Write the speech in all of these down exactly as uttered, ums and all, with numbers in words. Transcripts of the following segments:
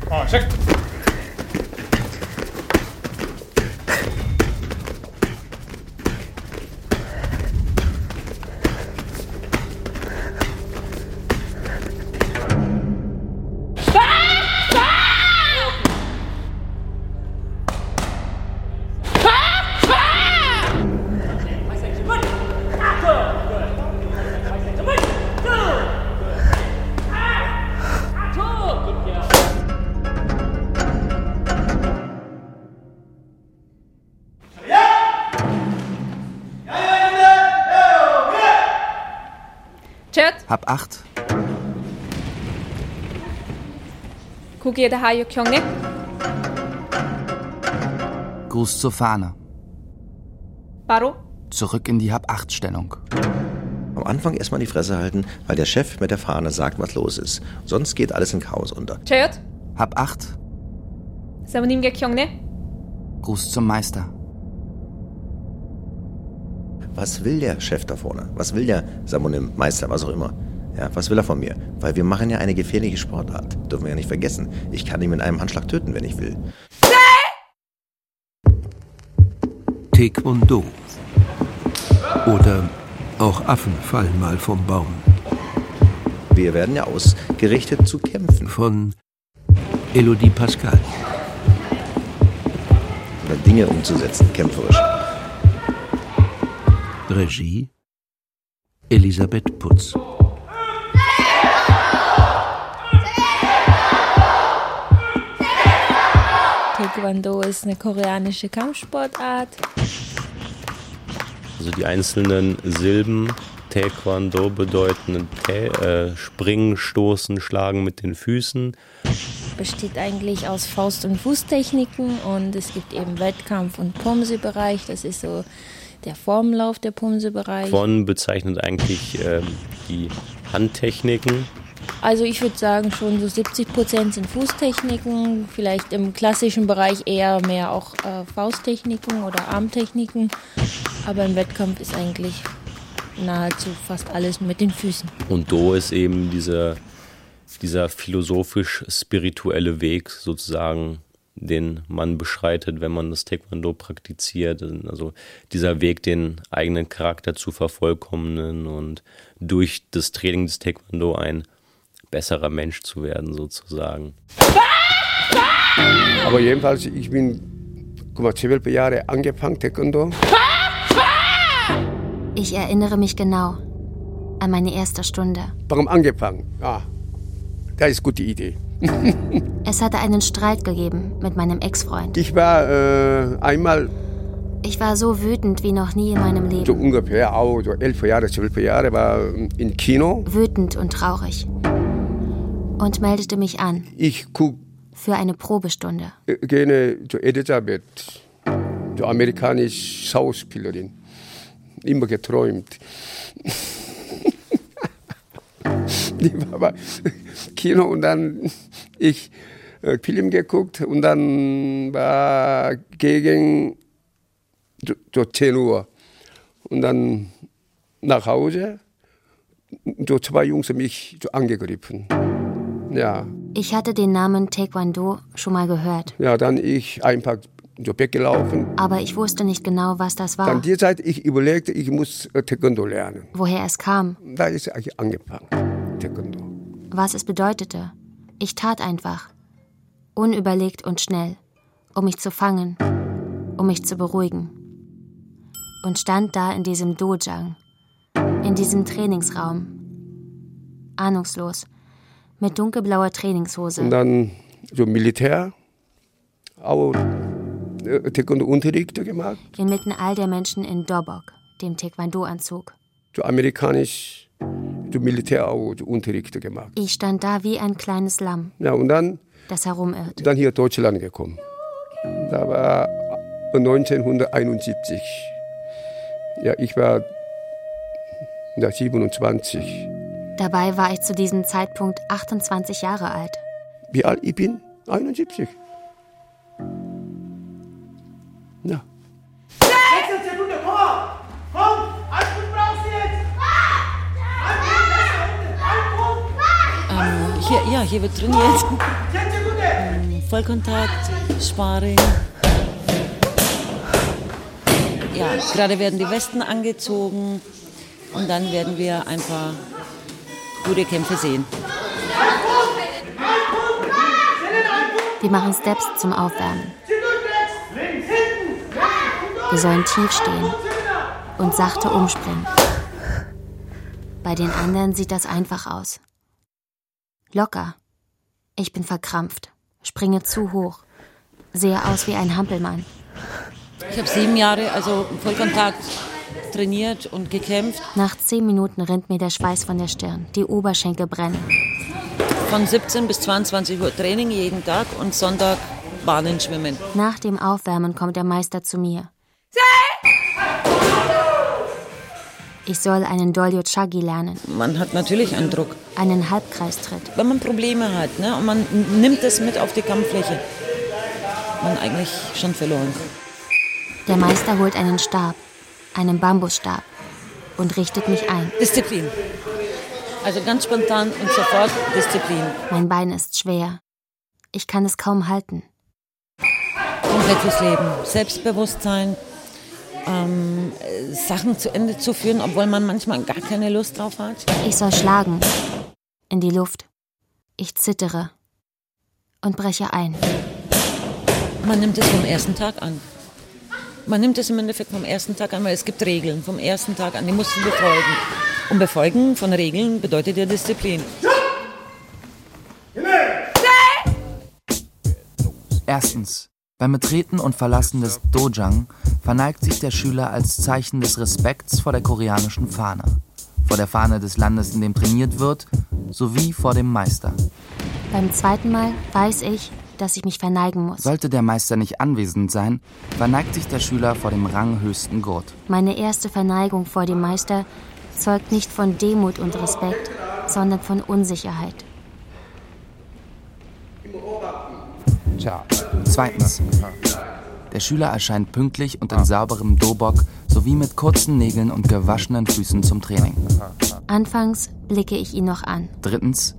어, 시작. Hab acht. 거기에다 하육 형님. Gruß zur Fahne. 바로? Zurück in die Hab-acht-Stellung. Am Anfang erstmal die Fresse halten, weil der Chef mit der Fahne sagt, was los ist. Sonst geht alles in Chaos unter. 최읒. Hab acht. 사모님객 형님. Gruß zum Meister. Was will der Chef da vorne? Was will der Samonim, Meister, was auch immer? Ja, was will er von mir? Weil wir machen ja eine gefährliche Sportart. Dürfen wir ja nicht vergessen. Ich kann ihn mit einem Handschlag töten, wenn ich will. Taekwondo. Oder auch Affen fallen mal vom Baum. Wir werden ja ausgerichtet zu kämpfen. Von Elodie Pascal. Oder Dinge umzusetzen, kämpferisch. Regie Elisabeth Putz. Taekwondo ist eine koreanische Kampfsportart. Also die einzelnen Silben Taekwondo bedeuten äh, springen, stoßen, schlagen mit den Füßen. Besteht eigentlich aus Faust- und Fußtechniken und es gibt eben Wettkampf- und Pomse-Bereich. Das ist so der Formenlauf, der Pomse-Bereich. Kwon bezeichnet eigentlich äh, die Handtechniken. Also ich würde sagen, schon so siebzig Prozent sind Fußtechniken, vielleicht im klassischen Bereich eher mehr auch äh, Fausttechniken oder Armtechniken. Aber im Wettkampf ist eigentlich nahezu fast alles mit den Füßen. Und Do ist eben dieser, dieser philosophisch-spirituelle Weg sozusagen, den man beschreitet, wenn man das Taekwondo praktiziert. Also dieser Weg, den eigenen Charakter zu vervollkommnen und durch das Training des Taekwondo ein besserer Mensch zu werden, sozusagen. Aber jedenfalls, ich bin, guck mal, zwölf Jahre angefangen, Taekwondo. Ich erinnere mich genau an meine erste Stunde. Warum angefangen? Ah, das ist eine gute Idee. Es hatte einen Streit gegeben mit meinem Ex-Freund. Ich war äh, einmal... Ich war so wütend wie noch nie in meinem Leben. So ungefähr auch so elf Jahre, zwölf Jahre war im Kino. Wütend und traurig. Und meldete mich an. Ich guck... Für eine Probestunde. Ich gehe zu Elisabeth, die amerikanische Schauspielerin. Immer geträumt. Die war bei Kino und dann ich äh, Film geguckt und dann war gegen so, so zehn Uhr. Und dann nach Hause, so zwei Jungs haben mich so angegriffen. Ja. Ich hatte den Namen Taekwondo schon mal gehört. Ja, dann ich einfach so weggelaufen. Aber ich wusste nicht genau, was das war. Dann die Zeit, ich überlegte, ich muss Taekwondo lernen. Woher es kam. Da ist es angefangen, Taekwondo. Was es bedeutete. Ich tat einfach. Unüberlegt und schnell. Um mich zu fangen. Um mich zu beruhigen. Und stand da in diesem Dojang. In diesem Trainingsraum. Ahnungslos. Mit dunkelblauer Trainingshose. Und dann so Militär. Auch äh, Taekwondo-Unterricht gemacht. Inmitten all der Menschen in Dobok, dem Taekwondo-Anzug. So amerikanisch, so Militär auch so Unterricht gemacht. Ich stand da wie ein kleines Lamm. Ja, und dann, das herumirrt. Dann hier Deutschland gekommen. Da war neunzehnhunderteinundsiebzig. Ja, ich war ja, siebenundzwanzig. Dabei war ich zu diesem Zeitpunkt achtundzwanzig Jahre alt. Wie alt ich bin? einundsiebzig. Ja. Letzte Sekunde, komm! Komm! Alles gut brauchst du jetzt! Ähm, hier, ja, hier wird trainiert. zehn Sekunden! Vollkontakt, Sparring. Ja, gerade werden die Westen angezogen und dann werden wir ein paar gute Kämpfe sehen. Wir machen Steps zum Aufwärmen. Wir sollen tief stehen und sachte umspringen. Bei den anderen sieht das einfach aus. Locker. Ich bin verkrampft, springe zu hoch, sehe aus wie ein Hampelmann. Ich habe sieben Jahre, also Vollkontakt, trainiert und gekämpft. Nach zehn Minuten rinnt mir der Schweiß von der Stirn, die Oberschenkel brennen. Von siebzehn bis zweiundzwanzig Uhr Training jeden Tag und Sonntag Bahnen schwimmen. Nach dem Aufwärmen kommt der Meister zu mir. Ich soll einen Dolyo-Chagi lernen. Man hat natürlich einen Druck. Einen Halbkreistritt. Wenn man Probleme hat, ne, und man nimmt es mit auf die Kampffläche, man eigentlich schon verloren. Der Meister holt einen Stab, einen Bambusstab, und richtet mich ein. Disziplin. Also ganz spontan und sofort Disziplin. Mein Bein ist schwer. Ich kann es kaum halten. Komplettes Leben. Selbstbewusstsein. Ähm, Sachen zu Ende zu führen, obwohl man manchmal gar keine Lust drauf hat. Ich soll schlagen. In die Luft. Ich zittere. Und breche ein. Man nimmt es vom ersten Tag an. Man nimmt es im Endeffekt vom ersten Tag an, weil es gibt Regeln vom ersten Tag an. Die musst du befolgen. Und Befolgen von Regeln bedeutet ja Disziplin. Erstens. Beim Betreten und Verlassen des Dojang verneigt sich der Schüler als Zeichen des Respekts vor der koreanischen Fahne, vor der Fahne des Landes, in dem trainiert wird, sowie vor dem Meister. Beim zweiten Mal weiß ich, dass ich mich verneigen muss. Sollte der Meister nicht anwesend sein, verneigt sich der Schüler vor dem ranghöchsten Gurt. Meine erste Verneigung vor dem Meister zeugt nicht von Demut und Respekt, sondern von Unsicherheit. Zweitens. Der Schüler erscheint pünktlich und in sauberem Dobok sowie mit kurzen Nägeln und gewaschenen Füßen zum Training. Anfangs blicke ich ihn noch an. Drittens.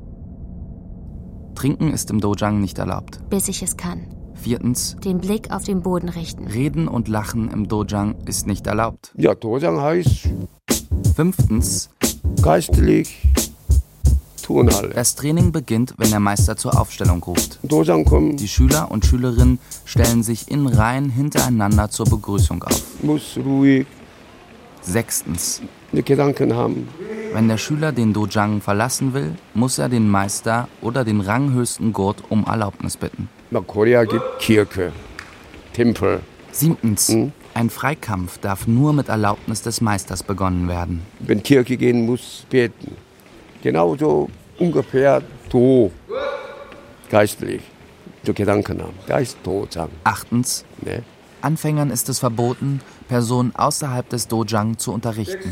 Trinken ist im Dojang nicht erlaubt. Bis ich es kann. Viertens. Den Blick auf den Boden richten. Reden und Lachen im Dojang ist nicht erlaubt. Ja, Dojang heißt... Fünftens. Geistlich tun alle. Das Training beginnt, wenn der Meister zur Aufstellung ruft. Dojang kommen. Die Schüler und Schülerinnen stellen sich in Reihen hintereinander zur Begrüßung auf. Muss ruhig. Sechstens. Die Gedanken haben. Wenn der Schüler den Dojang verlassen will, muss er den Meister oder den ranghöchsten Gurt um Erlaubnis bitten. Nach Korea gibt Kirche, Tempel. Siebtens. Hm? Ein Freikampf darf nur mit Erlaubnis des Meisters begonnen werden. Wenn Kirche gehen muss, beten. Genauso ungefähr so geistlich, so Gedanken haben. Geist Dojang. Achtens. Ne? Anfängern ist es verboten, Personen außerhalb des Dojang zu unterrichten.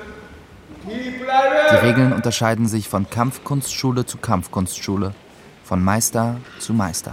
Die Regeln unterscheiden sich von Kampfkunstschule zu Kampfkunstschule, von Meister zu Meister.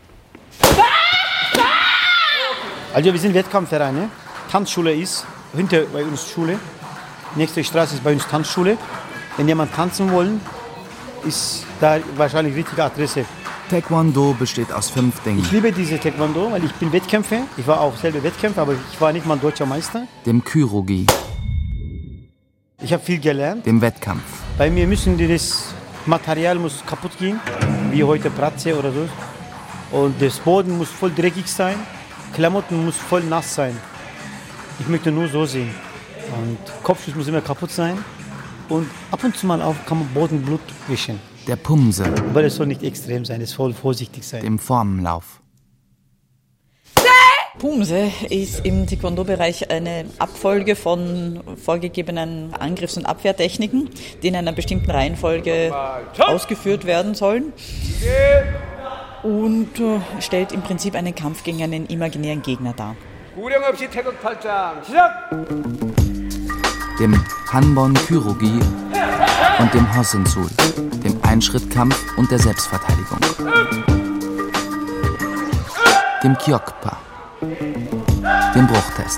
Also wir sind Wettkampfverein. Ne? Tanzschule ist hinter bei uns Schule. Nächste Straße ist bei uns Tanzschule. Wenn jemand tanzen wollen, ist da wahrscheinlich die richtige Adresse. Taekwondo besteht aus fünf Dingen. Ich liebe diese Taekwondo, weil ich bin Wettkämpfer. Ich war auch selber Wettkämpfer, aber ich war nicht mal deutscher Meister. Dem Kyurogi. Ich habe viel gelernt. Dem Wettkampf. Bei mir müssen die das Material muss kaputt gehen, wie heute Pratze oder so. Und das Boden muss voll dreckig sein. Klamotten muss voll nass sein. Ich möchte nur so sehen. Und Kopfschuss muss immer kaputt sein. Und ab und zu mal auch kann man Bodenblut wischen. Der Pumse. Aber es soll nicht extrem sein, es soll vorsichtig sein. Dem Formenlauf. Pumse ist im Taekwondo-Bereich eine Abfolge von vorgegebenen Angriffs- und Abwehrtechniken, die in einer bestimmten Reihenfolge ausgeführt werden sollen. Und stellt im Prinzip einen Kampf gegen einen imaginären Gegner dar. Dem Hanbon Kyurogi und dem Hosensul, dem Einschrittkampf und der Selbstverteidigung. Dem Kyokpa, dem Bruchtest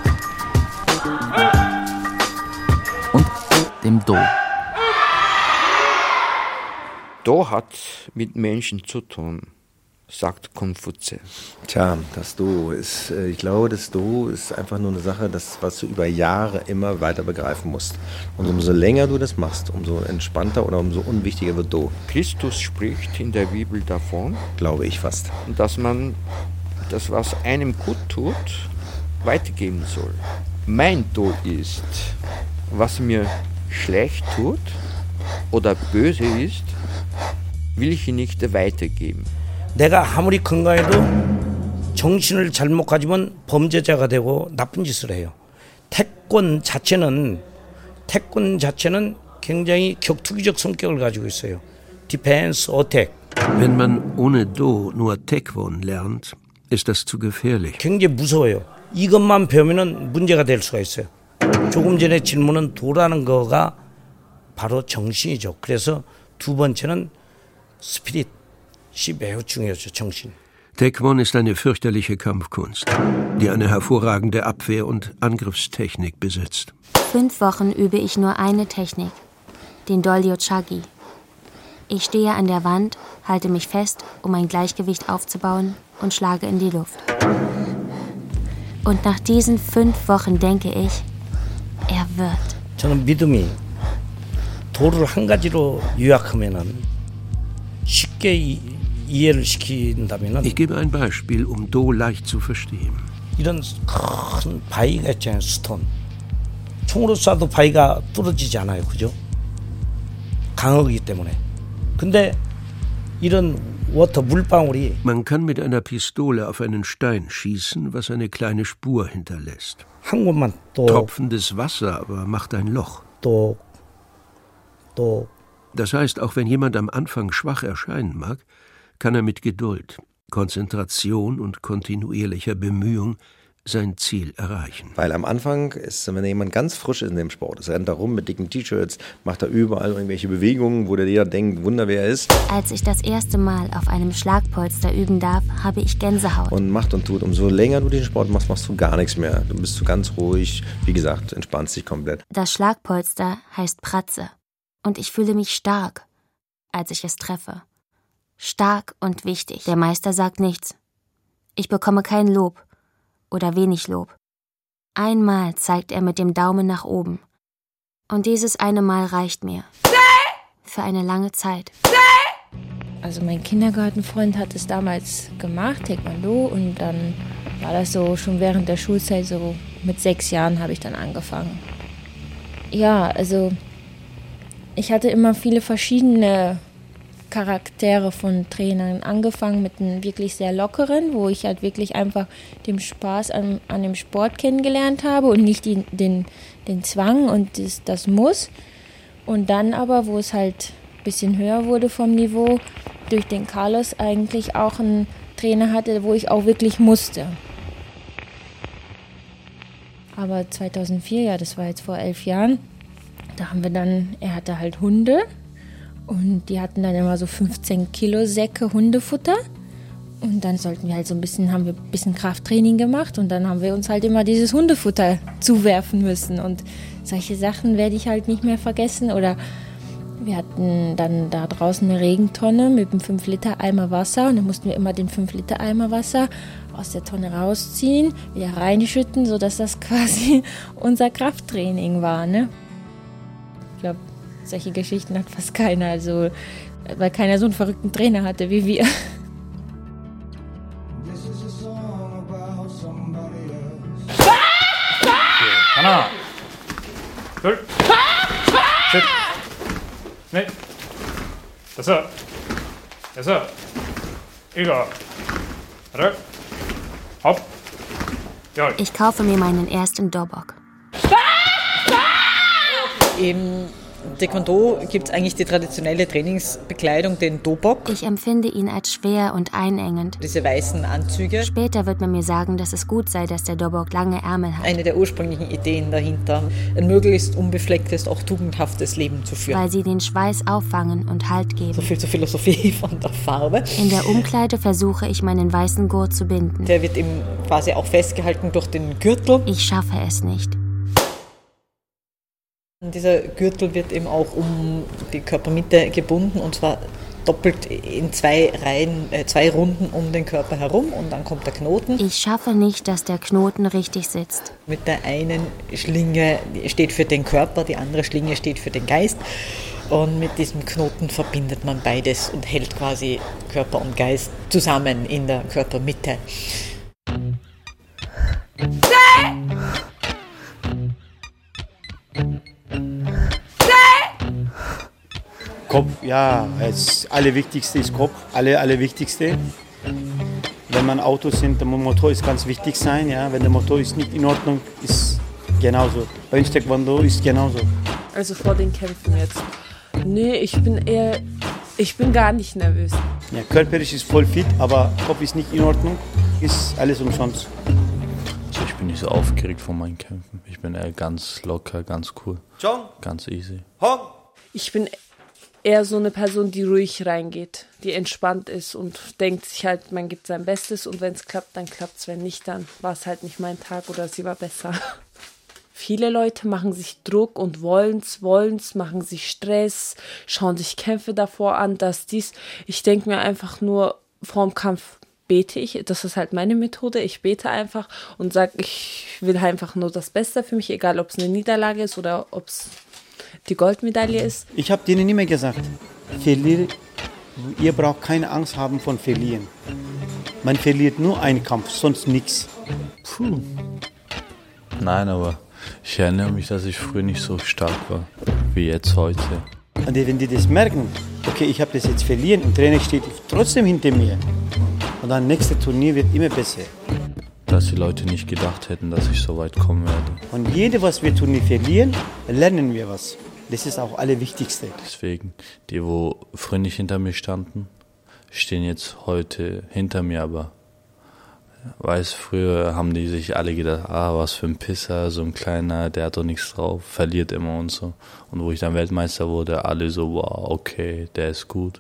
und dem Do. Do hat mit Menschen zu tun. sagt Konfuzius. Tja, das Do ist, ich glaube, das Do ist einfach nur eine Sache, das, was du über Jahre immer weiter begreifen musst. Und umso länger du das machst, umso entspannter oder umso unwichtiger wird Do. Christus spricht in der Bibel davon, glaube ich fast, dass man das, was einem gut tut, weitergeben soll. Mein Do ist, was mir schlecht tut oder böse ist, will ich nicht weitergeben. 내가 아무리 건강해도 정신을 잘못 가지면 범죄자가 되고 나쁜 짓을 해요. 태권 자체는 태권 자체는 굉장히 격투기적 성격을 가지고 있어요. Defense, Attack. Wenn man ohne Do nur Taekwon lernt, ist das zu gefährlich. 굉장히 무서워요. 이것만 배우면은 문제가 될 수가 있어요. 조금 전에 질문은 도라는 거가 바로 정신이죠. 그래서 두 번째는 스피릿이 매우 중요하죠. 정신. Taekwon ist eine fürchterliche Kampfkunst, die eine hervorragende Abwehr- und Angriffstechnik besitzt. Fünf Wochen übe ich nur eine Technik, den Dolyo-Chagi. Ich stehe an der Wand, halte mich fest, um ein Gleichgewicht aufzubauen und schlage in die Luft. Und nach diesen fünf Wochen denke ich, er wird. 저는 믿음이 도를 한 가지로 요약하면은 쉽게 이, 이해를 시킨다면은 Ich gebe ein Beispiel, um Do leicht zu verstehen. 이런 큰 바위가 있잖아요, 스톤. 총으로 쏴도 바위가 뚫어지지 않아요, 그죠? 강하기 때문에. 근데 이런 워터 물방울이 Man kann mit einer Pistole auf einen Stein schießen, was eine kleine Spur hinterlässt. 한 곳만 또 Tropfendes Wasser aber macht ein Loch. 또 또 Das heißt, auch wenn jemand am Anfang schwach erscheinen mag, kann er mit Geduld, Konzentration und kontinuierlicher Bemühung sein Ziel erreichen. Weil am Anfang ist, wenn jemand ganz frisch ist in dem Sport, es rennt da rum mit dicken T-Shirts, macht da überall irgendwelche Bewegungen, wo der jeder denkt, Wunder, wer er ist. Als ich das erste Mal auf einem Schlagpolster üben darf, habe ich Gänsehaut. Und macht und tut. Umso länger du den Sport machst, machst du gar nichts mehr. Du bist so ganz ruhig, wie gesagt, entspannst dich komplett. Das Schlagpolster heißt Pratze. Und ich fühle mich stark, als ich es treffe. Stark und wichtig. Der Meister sagt nichts. Ich bekomme kein Lob oder wenig Lob. Einmal zeigt er mit dem Daumen nach oben. Und dieses eine Mal reicht mir. Für eine lange Zeit. Also mein Kindergartenfreund hat es damals gemacht, Taekwondo, und dann war das so schon während der Schulzeit, so mit sechs Jahren habe ich dann angefangen. Ja, also ich hatte immer viele verschiedene Charaktere von Trainern. Angefangen mit einem wirklich sehr lockeren, wo ich halt wirklich einfach den Spaß an, an dem Sport kennengelernt habe und nicht die, den, den Zwang und das, das Muss. Und dann aber, wo es halt ein bisschen höher wurde vom Niveau, durch den Carlos eigentlich auch einen Trainer hatte, wo ich auch wirklich musste. Aber zweitausendvier, ja, das war jetzt vor elf Jahren, da haben wir dann, er hatte halt Hunde und die hatten dann immer so fünfzehn Kilo Säcke Hundefutter und dann sollten wir halt so ein bisschen, haben wir ein bisschen Krafttraining gemacht und dann haben wir uns halt immer dieses Hundefutter zuwerfen müssen und solche Sachen werde ich halt nicht mehr vergessen. Oder wir hatten dann da draußen eine Regentonne mit einem fünf Liter Eimer Wasser und dann mussten wir immer den fünf Liter Eimer Wasser aus der Tonne rausziehen, wieder reinschütten, sodass das quasi unser Krafttraining war, ne? Ich glaube, solche Geschichten hat fast keiner, also weil keiner so einen verrückten Trainer hatte wie wir. 하나, 둘, 셋, 넷, 다섯, 여섯, 일곱, 여덟, 아홉, 열. Ich kaufe mir meinen ersten Dobok. Im Taekwondo gibt es eigentlich die traditionelle Trainingsbekleidung, den Dobok. Ich empfinde ihn als schwer und einengend. Diese weißen Anzüge. Später wird man mir sagen, dass es gut sei, dass der Dobok lange Ärmel hat. Eine der ursprünglichen Ideen dahinter, ein möglichst unbeflecktes, auch tugendhaftes Leben zu führen. Weil sie den Schweiß auffangen und Halt geben. So viel zur Philosophie von der Farbe. In der Umkleide versuche ich, meinen weißen Gurt zu binden. Der wird eben quasi auch festgehalten durch den Gürtel. Ich schaffe es nicht. Dieser Gürtel wird eben auch um die Körpermitte gebunden und zwar doppelt in zwei Reihen, äh, zwei Runden um den Körper herum und dann kommt der Knoten. Ich schaffe nicht, dass der Knoten richtig sitzt. Mit der einen Schlinge steht für den Körper, die andere Schlinge steht für den Geist. Und mit diesem Knoten verbindet man beides und hält quasi Körper und Geist zusammen in der Körpermitte. Kopf, ja, das Allerwichtigste ist Kopf, alle, Allerwichtigste. Wenn man Autos sind, der Motor ist ganz wichtig sein, ja. Wenn der Motor ist nicht in Ordnung, ist genauso. Beim Taekwondo ist genauso. Also vor den Kämpfen jetzt. Nee, ich bin eher, ich bin gar nicht nervös. Ja, körperlich ist voll fit, aber Kopf ist nicht in Ordnung, ist alles umsonst. Also ich bin nicht so aufgeregt vor meinen Kämpfen. Ich bin eher ganz locker, ganz cool, ganz easy. Ich bin eher so eine Person, die ruhig reingeht, die entspannt ist und denkt sich halt, man gibt sein Bestes und wenn es klappt, dann klappt es. Wenn nicht, dann war es halt nicht mein Tag oder sie war besser. Viele Leute machen sich Druck und wollen's, wollen's, machen sich Stress, schauen sich Kämpfe davor an, das, dies. Ich denke mir einfach nur, vorm Kampf bete ich, das ist halt meine Methode, ich bete einfach und sage, ich will einfach nur das Beste für mich, egal ob es eine Niederlage ist oder ob es die Goldmedaille ist. Ich habe denen immer gesagt, verliere, ihr braucht keine Angst haben von Verlieren. Man verliert nur einen Kampf, sonst nichts. Puh. Nein, aber ich erinnere mich, dass ich früher nicht so stark war, wie jetzt heute. Und wenn die das merken, okay, ich habe das jetzt verlieren und der Trainer steht trotzdem hinter mir. Und dann nächste Turnier wird immer besser. Dass die Leute nicht gedacht hätten, dass ich so weit kommen werde. Und jede, was wir Turnier verlieren, lernen wir was. Das ist auch das Allerwichtigste. Deswegen, die, wo früher nicht hinter mir standen, stehen jetzt heute hinter mir, aber weiß, früher haben die sich alle gedacht, ah, was für ein Pisser, so ein kleiner, der hat doch nichts drauf, verliert immer und so. Und wo ich dann Weltmeister wurde, alle so, wow, okay, der ist gut.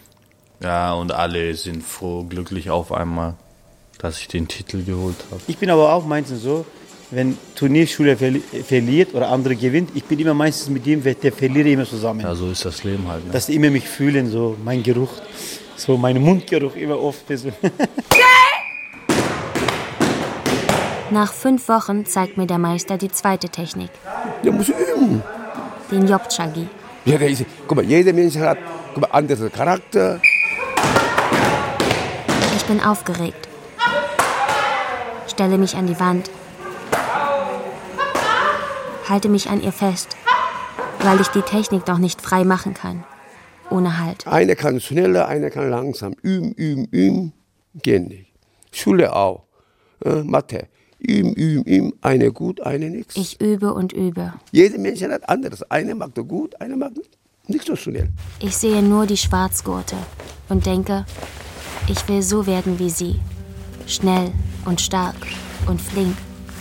Ja, und alle sind froh, glücklich auf einmal, dass ich den Titel geholt habe. Ich bin aber auch meistens so, wenn Turnierschule verli- verliert oder andere gewinnt, ich bin immer meistens mit dem, der verliert immer zusammen. Ja, so ist das Leben halt. Ne? Dass die immer mich fühlen, so mein Geruch, so mein Mundgeruch immer oft. So. Nach fünf Wochen zeigt mir der Meister die zweite Technik. Der muss üben. Den Jobchagi. Ja, der ist, guck mal, jeder Mensch hat guck mal, anderen Charakter. Ich bin aufgeregt. Stelle mich an die Wand. Halte mich an ihr fest, weil ich die Technik noch nicht frei machen kann. Ohne Halt. Einer kann schneller, einer kann langsam. Üben, üben, üben. Geht nicht. Schule auch. Äh, Mathe. Üben, üben, üben. Eine gut, eine nichts. Ich übe und übe. Jeder Mensch hat anderes. Einer mag so gut, einer mag nicht so schnell. Ich sehe nur die Schwarzgurte und denke, ich will so werden wie sie. Schnell und stark und flink.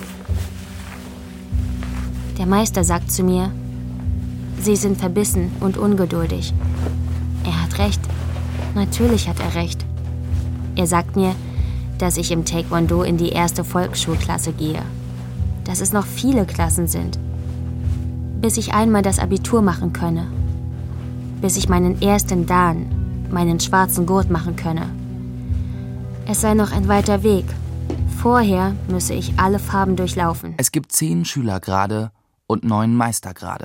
Der Meister sagt zu mir, sie sind verbissen und ungeduldig. Er hat recht. Natürlich hat er recht. Er sagt mir, dass ich im Taekwondo in die erste Volksschulklasse gehe. Dass es noch viele Klassen sind. Bis ich einmal das Abitur machen könne. Bis ich meinen ersten Dan, meinen schwarzen Gurt machen könne. Es sei noch ein weiter Weg. Vorher müsse ich alle Farben durchlaufen. Es gibt zehn Schülergrade und neun Meistergrade.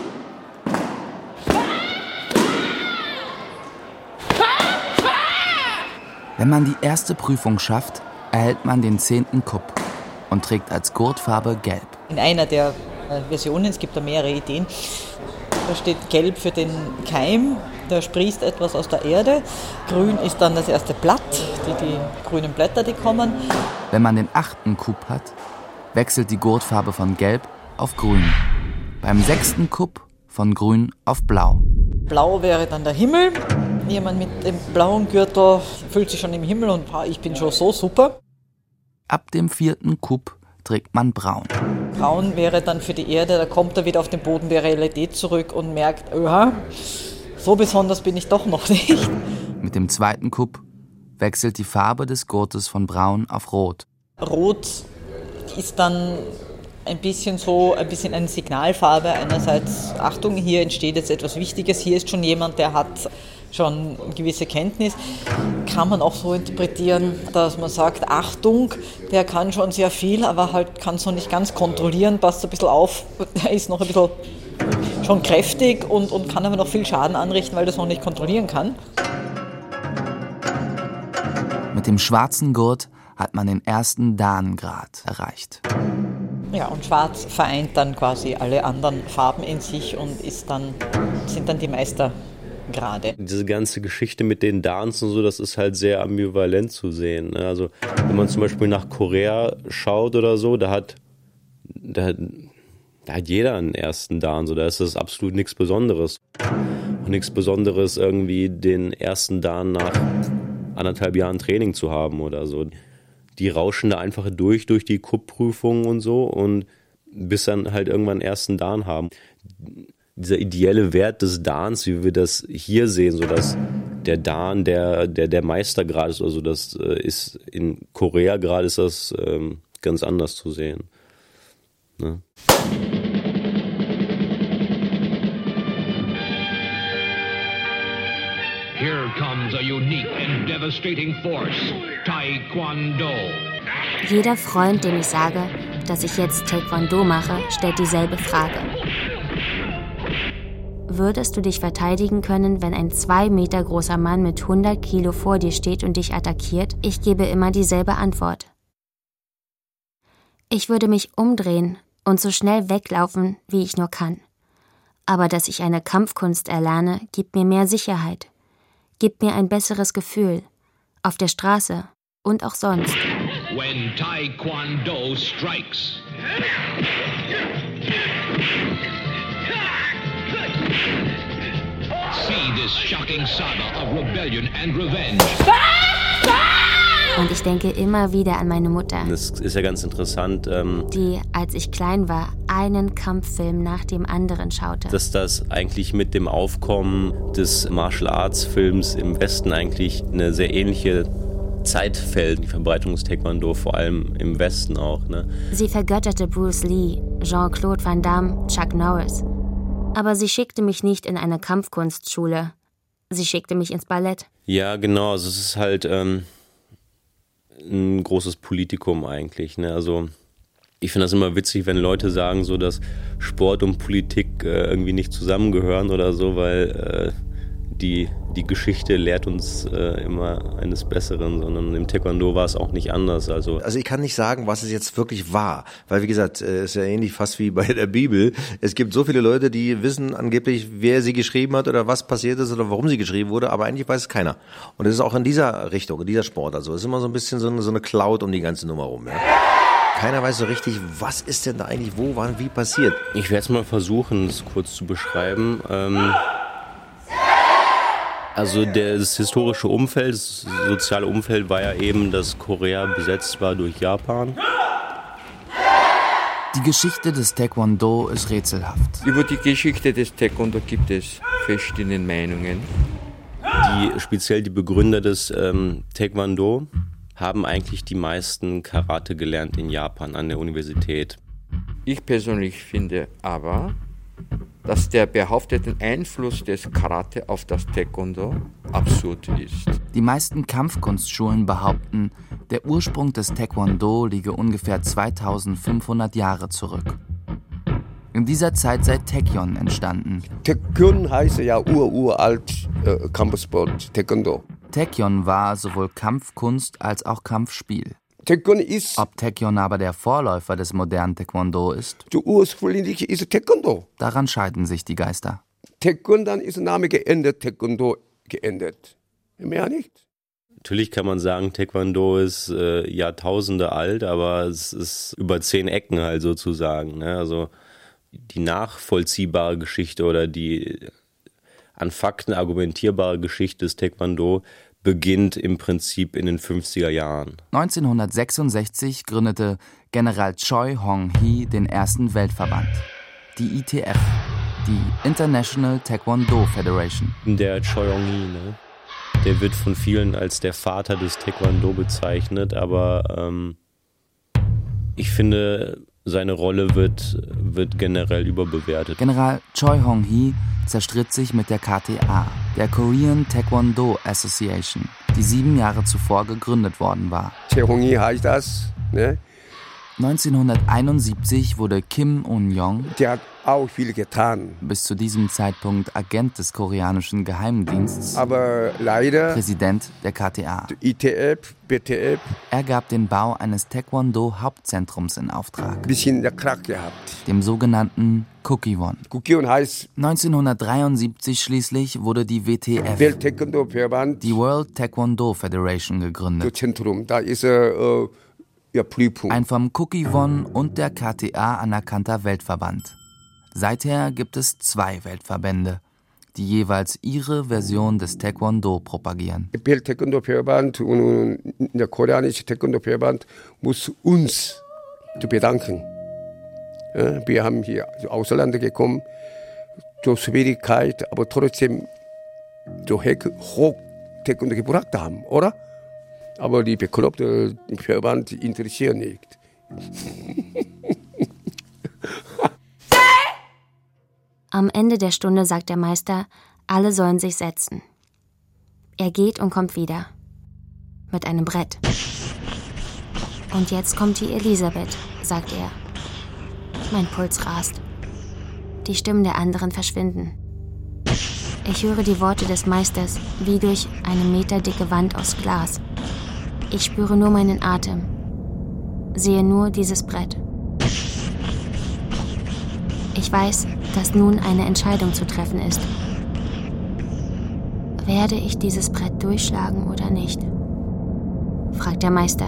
Wenn man die erste Prüfung schafft, erhält man den zehnten Kup und trägt als Gurtfarbe Gelb. In einer der Versionen, es gibt da mehrere Ideen, da steht Gelb für den Keim, da sprießt etwas aus der Erde. Grün ist dann das erste Blatt, die, die grünen Blätter, die kommen. Wenn man den achten Kup hat, wechselt die Gurtfarbe von Gelb auf Grün. Beim sechsten Kup von Grün auf Blau. Blau wäre dann der Himmel. Jemand mit dem blauen Gürtel fühlt sich schon im Himmel und ich bin schon so super. Ab dem vierten Kup trägt man Braun. Braun wäre dann für die Erde, da kommt er wieder auf den Boden der Realität zurück und merkt, oha, so besonders bin ich doch noch nicht. Mit dem zweiten Kup wechselt die Farbe des Gurtes von Braun auf Rot. Rot ist dann ein bisschen so, ein bisschen eine Signalfarbe. Einerseits, Achtung, hier entsteht jetzt etwas Wichtiges, hier ist schon jemand, der hat schon eine gewisse Kenntnis, kann man auch so interpretieren, dass man sagt, Achtung, der kann schon sehr viel, aber halt kann es noch nicht ganz kontrollieren, passt ein bisschen auf, der ist noch ein bisschen schon kräftig und, und kann aber noch viel Schaden anrichten, weil das noch nicht kontrollieren kann. Mit dem schwarzen Gurt hat man den ersten Dan-Grad erreicht. Ja, und Schwarz vereint dann quasi alle anderen Farben in sich und ist dann, sind dann die Meistergrade. Diese ganze Geschichte mit den Dans und so, das ist halt sehr ambivalent zu sehen. Ne? Also wenn man zum Beispiel nach Korea schaut oder so, da hat, da, da hat jeder einen ersten Dan, so da ist das absolut nichts Besonderes. Und nichts Besonderes irgendwie den ersten Dan nach anderthalb Jahren Training zu haben oder so. Die rauschen da einfach durch, durch die Kupp-Prüfungen und so und bis dann halt irgendwann einen ersten Dan haben. Dieser ideelle Wert des Dans, wie wir das hier sehen, so dass der Dan der, der, der Meistergrad ist, also das ist in Korea gerade ist das ähm, ganz anders zu sehen. Ne? Here comes a unique and devastating force, Taekwondo. Jeder Freund, dem ich sage, dass ich jetzt Taekwondo mache, stellt dieselbe Frage. Würdest du dich verteidigen können, wenn ein zwei Meter großer Mann mit hundert Kilo vor dir steht und dich attackiert? Ich gebe immer dieselbe Antwort. Ich würde mich umdrehen und so schnell weglaufen, wie ich nur kann. Aber dass ich eine Kampfkunst erlerne, gibt mir mehr Sicherheit. Gibt mir ein besseres Gefühl. Auf der Straße und auch sonst. When Taekwondo strikes. See this shocking saga of rebellion and revenge. Und ich denke immer wieder an meine Mutter. Das ist ja ganz interessant. Ähm, die, als ich klein war, einen Kampffilm nach dem anderen schaute. Dass das eigentlich mit dem Aufkommen des Martial Arts Films im Westen eigentlich eine sehr ähnliche Zeit fällt, die Verbreitung des Taekwondo, vor allem im Westen auch. Ne? Sie vergötterte Bruce Lee, Jean-Claude Van Damme, Chuck Norris. Aber sie schickte mich nicht in eine Kampfkunstschule. Sie schickte mich ins Ballett. Ja, genau. Also es ist halt ähm, ein großes Politikum eigentlich. Ne? Also ich finde das immer witzig, wenn Leute sagen, so, dass Sport und Politik äh, irgendwie nicht zusammengehören oder so, weil äh, die, die Geschichte lehrt uns äh, immer eines Besseren, sondern im Taekwondo war es auch nicht anders. Also, also ich kann nicht sagen, was es jetzt wirklich war, weil wie gesagt, es ist ja ähnlich fast wie bei der Bibel. Es gibt so viele Leute, die wissen angeblich, wer sie geschrieben hat oder was passiert ist oder warum sie geschrieben wurde, aber eigentlich weiß es keiner. Und es ist auch in dieser Richtung, in dieser Sport. Also es ist immer so ein bisschen so eine, so eine Cloud um die ganze Nummer rum. Ja. Keiner weiß so richtig, was ist denn da eigentlich, wo, wann, wie passiert. Ich werde es mal versuchen, es kurz zu beschreiben. Ähm Also das historische Umfeld, das soziale Umfeld war ja eben, dass Korea besetzt war durch Japan. Die Geschichte des Taekwondo ist rätselhaft. Über die Geschichte des Taekwondo gibt es verschiedene Meinungen. Die, speziell die Begründer des ähm, Taekwondo haben eigentlich die meisten Karate gelernt in Japan an der Universität. Ich persönlich finde aber, dass der behauptete Einfluss des Karate auf das Taekwondo absurd ist. Die meisten Kampfkunstschulen behaupten, der Ursprung des Taekwondo liege ungefähr zweitausendfünfhundert Jahre zurück. In dieser Zeit sei Taekyon entstanden. Taekyon heißt ja ururalt äh, Kampfsport, Taekwondo. Taekyon war sowohl Kampfkunst als auch Kampfspiel. Taekyon ist... Ob Taekyon aber der Vorläufer des modernen Taekwondo ist? Der ursprünglich ist Taekwondo. Daran scheiden sich die Geister. Taekwondo, dann ist der Name geändert, Taekwondo geändert. Mehr nicht. Natürlich kann man sagen, Taekwondo ist äh, Jahrtausende alt, aber es ist über zehn Ecken halt sozusagen. Ne? Also die nachvollziehbare Geschichte oder die an Fakten argumentierbare Geschichte des Taekwondo beginnt im Prinzip in den fünfziger Jahren. neunzehnhundertsechsundsechzig gründete General Choi Hong-hee den ersten Weltverband, die I T F, die International Taekwondo Federation. Der Choi Hong-hee, ne? Der wird von vielen als der Vater des Taekwondo bezeichnet, aber ähm, ich finde, seine Rolle wird, wird generell überbewertet. General Choi Hong-hee zerstritt sich mit der K T A, der Korean Taekwondo Association, die sieben Jahre zuvor gegründet worden war. Choi Hong-hee heißt das, ne? neunzehnhunderteinundsiebzig wurde Kim Un-yong, der hat auch viel getan, bis zu diesem Zeitpunkt Agent des koreanischen Geheimdienstes, aber leider Präsident der K T A. I T F, B T F. Er gab den Bau eines Taekwondo-Hauptzentrums in Auftrag. Bisschen der Krach gehabt. Dem sogenannten Kukiwon. Kukiwon heißt neunzehnhundertdreiundsiebzig schließlich wurde die W T F, Welt Taekwondo Verband, die World Taekwondo Federation gegründet. Das Zentrum, da ist äh, ja, Prüfung. Ein vom Kukiwon und der K T A anerkannter Weltverband. Seither gibt es zwei Weltverbände, die jeweils ihre Version des Taekwondo propagieren. Der Welt Taekwondo Verband und der koreanische Taekwondo Verband muss uns bedanken. Ja, wir haben hier aus Ausländer gekommen, zur Schwierigkeit, aber trotzdem so hoch Taekwondo gebracht haben, oder? Aber die bekloppte Verband interessiert nicht. Am Ende der Stunde sagt der Meister, alle sollen sich setzen. Er geht und kommt wieder. Mit einem Brett. Und jetzt kommt die Elisabeth, sagt er. Mein Puls rast. Die Stimmen der anderen verschwinden. Ich höre die Worte des Meisters wie durch eine meterdicke Wand aus Glas. Ich spüre nur meinen Atem. Sehe nur dieses Brett. Ich weiß, dass nun eine Entscheidung zu treffen ist. Werde ich dieses Brett durchschlagen oder nicht? Fragt der Meister.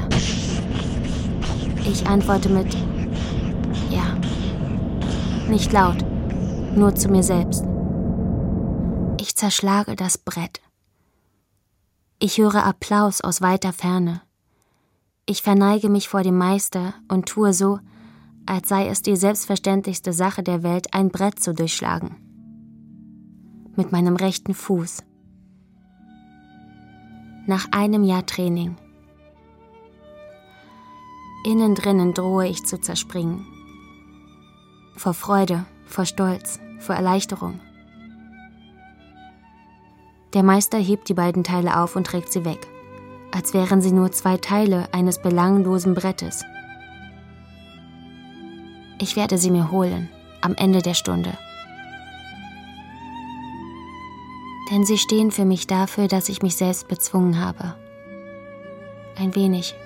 Ich antworte mit ja. Nicht laut, nur zu mir selbst. Ich zerschlage das Brett. Ich höre Applaus aus weiter Ferne. Ich verneige mich vor dem Meister und tue so, als sei es die selbstverständlichste Sache der Welt, ein Brett zu durchschlagen. Mit meinem rechten Fuß. Nach einem Jahr Training. Innen drinnen drohe ich zu zerspringen. Vor Freude, vor Stolz, vor Erleichterung. Der Meister hebt die beiden Teile auf und trägt sie weg, als wären sie nur zwei Teile eines belanglosen Brettes. Ich werde sie mir holen, am Ende der Stunde. Denn sie stehen für mich dafür, dass ich mich selbst bezwungen habe. Ein wenig.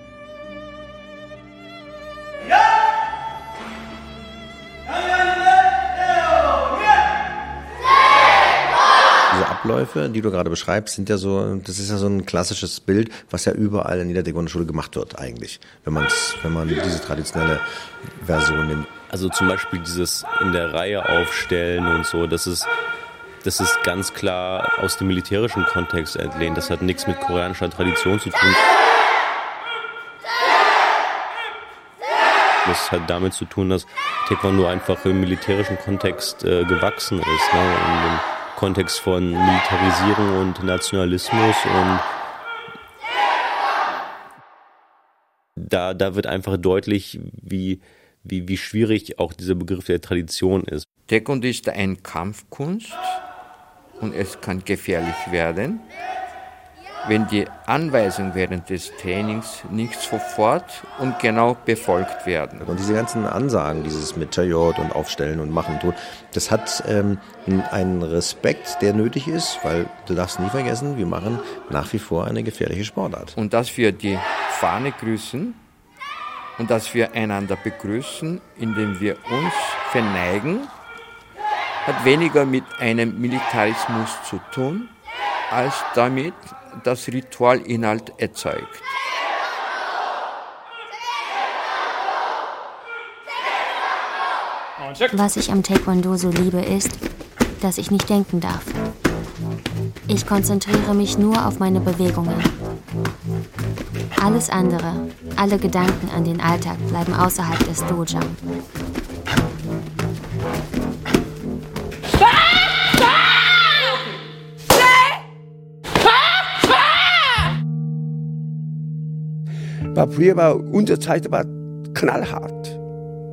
Diese Abläufe, die du gerade beschreibst, sind ja so, das ist ja so ein klassisches Bild, was ja überall in jeder Taekwondo-Schule gemacht wird eigentlich, wenn man wenn man diese traditionelle Version nimmt. Also zum Beispiel dieses in der Reihe aufstellen und so, das ist, das ist ganz klar aus dem militärischen Kontext entlehnt. Das hat nichts mit koreanischer Tradition zu tun. Das hat damit zu tun, dass Taekwondo einfach im militärischen Kontext äh, gewachsen ist, ne? In dem Kontext von Militarisierung und Nationalismus, und da, da wird einfach deutlich, wie, wie, wie schwierig auch dieser Begriff der Tradition ist. Taekwondo ist eine Kampfkunst und es kann gefährlich werden, wenn die Anweisungen während des Trainings nicht sofort und genau befolgt werden. Und diese ganzen Ansagen, dieses mit Chayot und Aufstellen und Machen und tun, das hat ähm, einen Respekt, der nötig ist, weil du darfst nie vergessen, wir machen nach wie vor eine gefährliche Sportart. Und dass wir die Fahne grüßen und dass wir einander begrüßen, indem wir uns verneigen, hat weniger mit einem Militarismus zu tun, als damit das Ritualinhalt erzeugt. Was ich am Taekwondo so liebe, ist, dass ich nicht denken darf. Ich konzentriere mich nur auf meine Bewegungen. Alles andere, alle Gedanken an den Alltag bleiben außerhalb des Dojang. War früher war unsere Zeit war knallhart.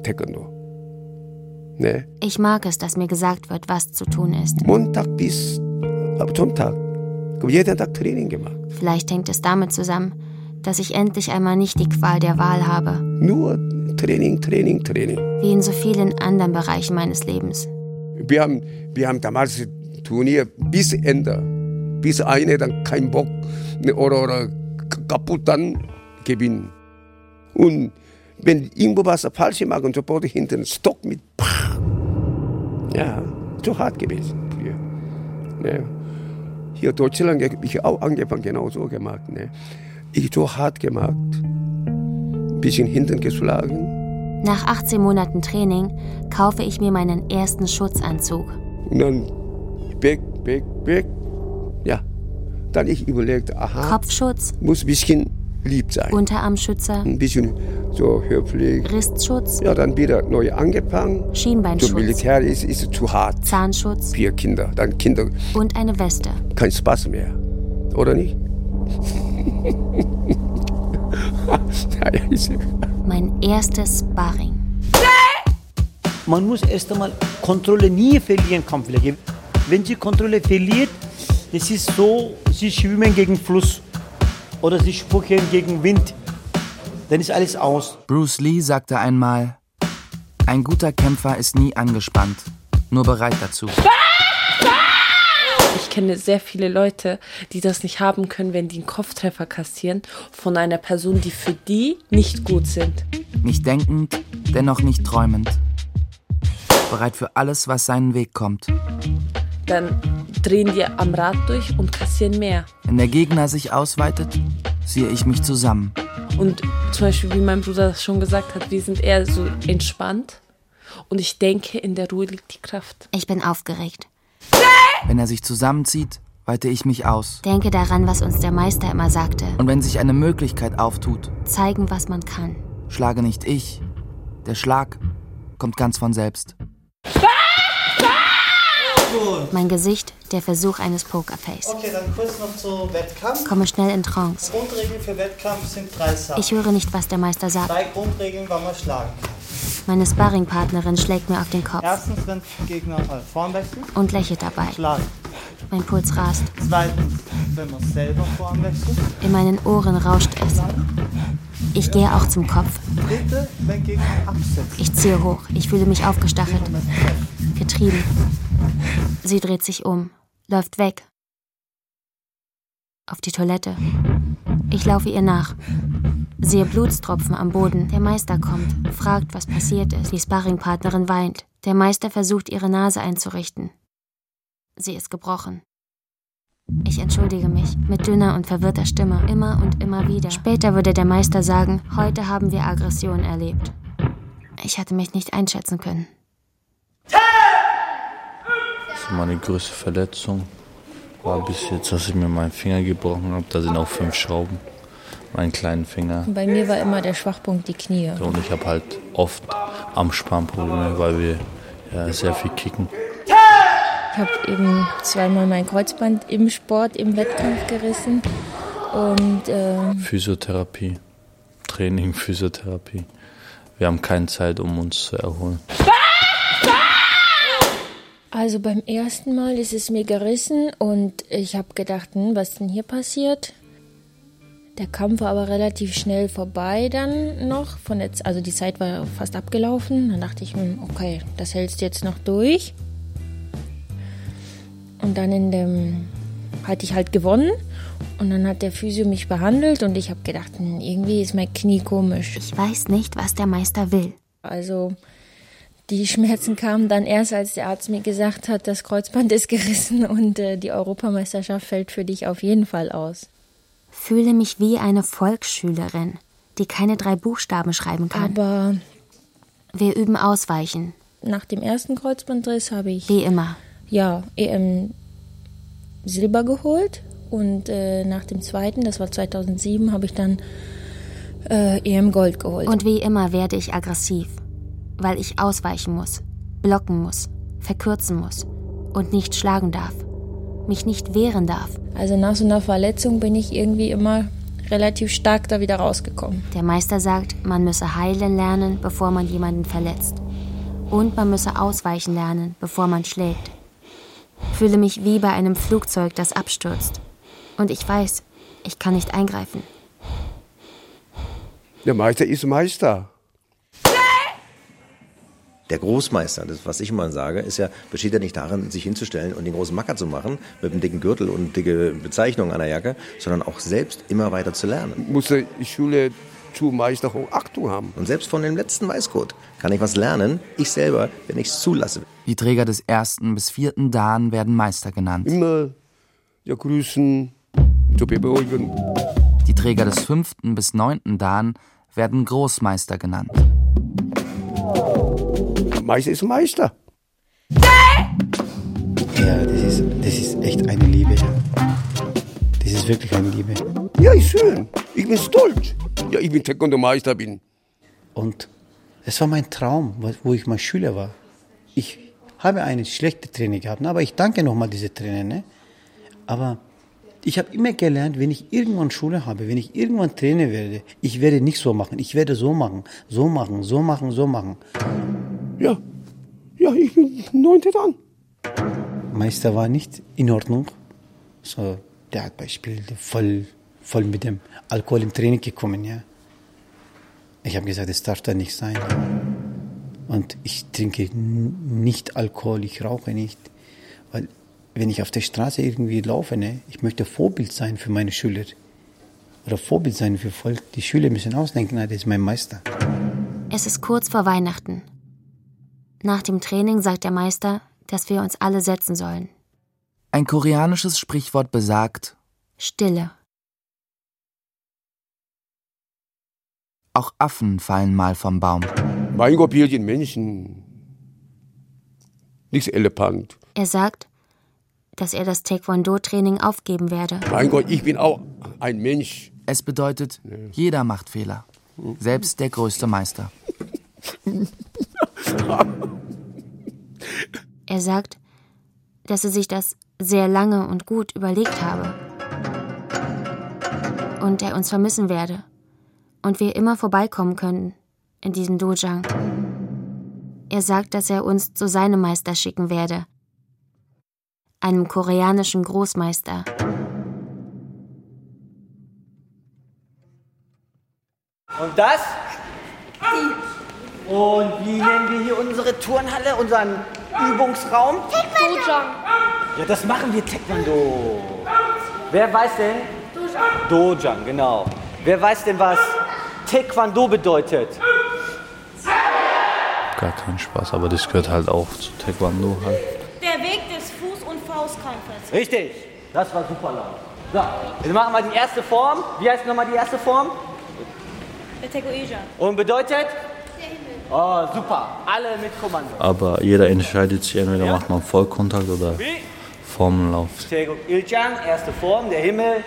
Taekwondo. Ne? Ich mag es, dass mir gesagt wird, was zu tun ist. Montag bis Sonntag. Jeden Tag Training gemacht. Vielleicht hängt es damit zusammen, dass ich endlich einmal nicht die Qual der Wahl habe. Nur Training, Training, Training. Wie in so vielen anderen Bereichen meines Lebens. Wir haben, wir haben damals Turnier bis Ende. Bis eine dann kein Bock oder, oder kaputt dann gewinnen. Und wenn irgendwo was falsch macht und sofort hinten Stock mit ja, so hart gewesen früher. Ja. Hier in Deutschland habe ich auch angefangen, genau so gemacht. Ne. Ich so hart gemacht, ein bisschen hinten geschlagen. Nach achtzehn Monaten Training kaufe ich mir meinen ersten Schutzanzug. Und dann weg, weg, weg. Ja, dann ich überlegt, aha. Kopfschutz. Muss ein bisschen lieb sein. Unterarmschützer. Ein bisschen so höflich. Brustschutz. Ja, dann wieder neu angefangen. Schienbeinschutz. So Militär ist, ist zu hart. Zahnschutz. Vier Kinder, dann Kinder. Und eine Weste. Kein Spaß mehr, oder nicht? Mein erstes Sparring. Man muss erst einmal Kontrolle nie verlieren, Kampfpflege. Wenn sie Kontrolle verliert, das ist so, sie schwimmen gegen Fluss oder sie spucken gegen Wind. Dann ist alles aus. Bruce Lee sagte einmal, ein guter Kämpfer ist nie angespannt, nur bereit dazu. Ich kenne sehr viele Leute, die das nicht haben können, wenn die einen Kopftreffer kassieren von einer Person, die für die nicht gut sind. Nicht denkend, dennoch nicht träumend. Bereit für alles, was seinen Weg kommt. Dann drehen die am Rad durch und kassieren mehr. Wenn der Gegner sich ausweitet, ziehe ich mich zusammen. Und zum Beispiel, wie mein Bruder das schon gesagt hat, wir sind eher so entspannt. Und ich denke, in der Ruhe liegt die Kraft. Ich bin aufgeregt. Wenn er sich zusammenzieht, weite ich mich aus. Denke daran, was uns der Meister immer sagte. Und wenn sich eine Möglichkeit auftut, zeigen, was man kann. Schlage nicht ich. Der Schlag kommt ganz von selbst. Mein Gesicht, der Versuch eines Pokerface. Okay, dann kurz noch zu Wettkampf. Komme schnell in Trance. Grundregeln für Wettkampf sind drei Sachen. Ich höre nicht, was der Meister sagt. Drei Grundregeln, wann man schlagen kann. Meine Sparringpartnerin schlägt mir auf den Kopf. Erstens, wenn Gegner vorn wechseln. Und lächelt dabei. Schlagen. Mein Puls rast. Zweitens, wenn man selber vorn wechselt. In meinen Ohren rauscht es. Ich gehe auch zum Kopf. Dritte, wenn Gegner absetzt. Ich ziehe hoch. Ich fühle mich aufgestachelt. Getrieben. Sie dreht sich um. Läuft weg. Auf die Toilette. Ich laufe ihr nach. Sehe Blutstropfen am Boden. Der Meister kommt, fragt, was passiert ist. Die Sparringpartnerin weint. Der Meister versucht, ihre Nase einzurichten. Sie ist gebrochen. Ich entschuldige mich, mit dünner und verwirrter Stimme, immer und immer wieder. Später würde der Meister sagen, heute haben wir Aggression erlebt. Ich hatte mich nicht einschätzen können. Das ist meine größte Verletzung. War bis jetzt, dass ich mir meinen Finger gebrochen habe. Da sind auch fünf Schrauben. Meinen kleinen Finger. Bei mir war immer der Schwachpunkt die Knie. Und ich habe halt oft Armspann-Probleme, weil wir ja, sehr viel kicken. Ich habe eben zweimal mein Kreuzband im Sport, im Wettkampf gerissen. Und, äh Physiotherapie, Training, Physiotherapie. Wir haben keine Zeit, um uns zu erholen. Also beim ersten Mal ist es mir gerissen und ich habe gedacht, hm, was ist denn hier passiert? Der Kampf war aber relativ schnell vorbei dann noch. Von der, also die Zeit war fast abgelaufen. Dann dachte ich, okay, das hältst du jetzt noch durch. Und dann in dem hatte ich halt gewonnen. Und dann hat der Physio mich behandelt und ich habe gedacht, irgendwie ist mein Knie komisch. Ich weiß nicht, was der Meister will. Also die Schmerzen kamen dann erst, als der Arzt mir gesagt hat, das Kreuzband ist gerissen und äh, die Europameisterschaft fällt für dich auf jeden Fall aus. Fühle mich wie eine Volksschülerin, die keine drei Buchstaben schreiben kann. Aber wir üben Ausweichen. Nach dem ersten Kreuzbandriss habe ich... Wie immer. Ja, E M Silber geholt. Und äh, nach dem zweiten, das war zweitausendsieben, habe ich dann äh, E M Gold geholt. Und wie immer werde ich aggressiv, weil ich ausweichen muss, blocken muss, verkürzen muss und nicht schlagen darf, mich nicht wehren darf. Also nach so einer Verletzung bin ich irgendwie immer relativ stark da wieder rausgekommen. Der Meister sagt, man müsse heilen lernen, bevor man jemanden verletzt. Und man müsse ausweichen lernen, bevor man schlägt. Ich fühle mich wie bei einem Flugzeug, das abstürzt. Und ich weiß, ich kann nicht eingreifen. Der Meister ist Meister. Der Großmeister, das was ich immer sage, ist ja, besteht ja nicht darin, sich hinzustellen und den großen Macker zu machen, mit einem dicken Gürtel und dicke Bezeichnung an der Jacke, sondern auch selbst immer weiter zu lernen. Muss die Schule zu Meister Hochachtung haben. Und selbst von dem letzten Weißgurt kann ich was lernen, ich selber, wenn ich es zulasse. Die Träger des ersten bis vierten Dan werden Meister genannt. Immer ja, grüßen, zu beruhigen. Die Träger des fünften bis neunten Dan werden Großmeister genannt. Meister ist Meister. Ja, das ist, das ist echt eine Liebe. Das ist wirklich eine Liebe. Ja, ist schön. Ich bin stolz. Ja, ich bin Taekwondo-Meister bin. Und es war mein Traum, wo ich mal Schüler war. Ich habe eine schlechte Trainer gehabt, aber ich danke nochmal diese Trainer. Ne? Aber ich habe immer gelernt, wenn ich irgendwann Schule habe, wenn ich irgendwann Trainer werde, ich werde nicht so machen, ich werde so machen, so machen, so machen, so machen. Ja, ja, ich bin neunte Dan. Meister war nicht in Ordnung. So, der hat beispielsweise voll, voll mit dem Alkohol im Training gekommen, ja. Ich habe gesagt, das darf da nicht sein. Und ich trinke nicht Alkohol, ich rauche nicht. Weil, wenn ich auf der Straße irgendwie laufe, ne, ich möchte Vorbild sein für meine Schüler. Oder Vorbild sein für Volk. Die Schüler müssen ausdenken, das ist mein Meister. Es ist kurz vor Weihnachten. Nach dem Training sagt der Meister, dass wir uns alle setzen sollen. Ein koreanisches Sprichwort besagt: Stille. Auch Affen fallen mal vom Baum. Mein Gott, wir sind Menschen. Nicht Elefant. Er sagt, dass er das Taekwondo-Training aufgeben werde. Mein Gott, ich bin auch ein Mensch. Es bedeutet, jeder macht Fehler. Selbst der größte Meister. Er sagt, dass er sich das sehr lange und gut überlegt habe. Und er uns vermissen werde. Und wir immer vorbeikommen können in diesen Dojang. Er sagt, dass er uns zu seinem Meister schicken werde. Einem koreanischen Großmeister. Und das? Und wie nennen wir hier unsere Turnhalle, unseren Übungsraum? Dojang. Ja, das machen wir Taekwondo. Wer weiß denn? Dojang. Dojang, genau. Wer weiß denn, was Taekwondo bedeutet? Gar keinen Spaß, aber das gehört halt auch zu Taekwondo halt. Der Weg des Fuß- und Faustkampfes. Richtig, das war super laut. So, jetzt machen wir die erste Form. Wie heißt nochmal die erste Form? Der Taekwondo. Und bedeutet? Oh, super. Alle mit Kommando. Aber jeder entscheidet sich, entweder macht man Vollkontakt oder Formenlauf. Taekwondo, erste Form, der Himmel.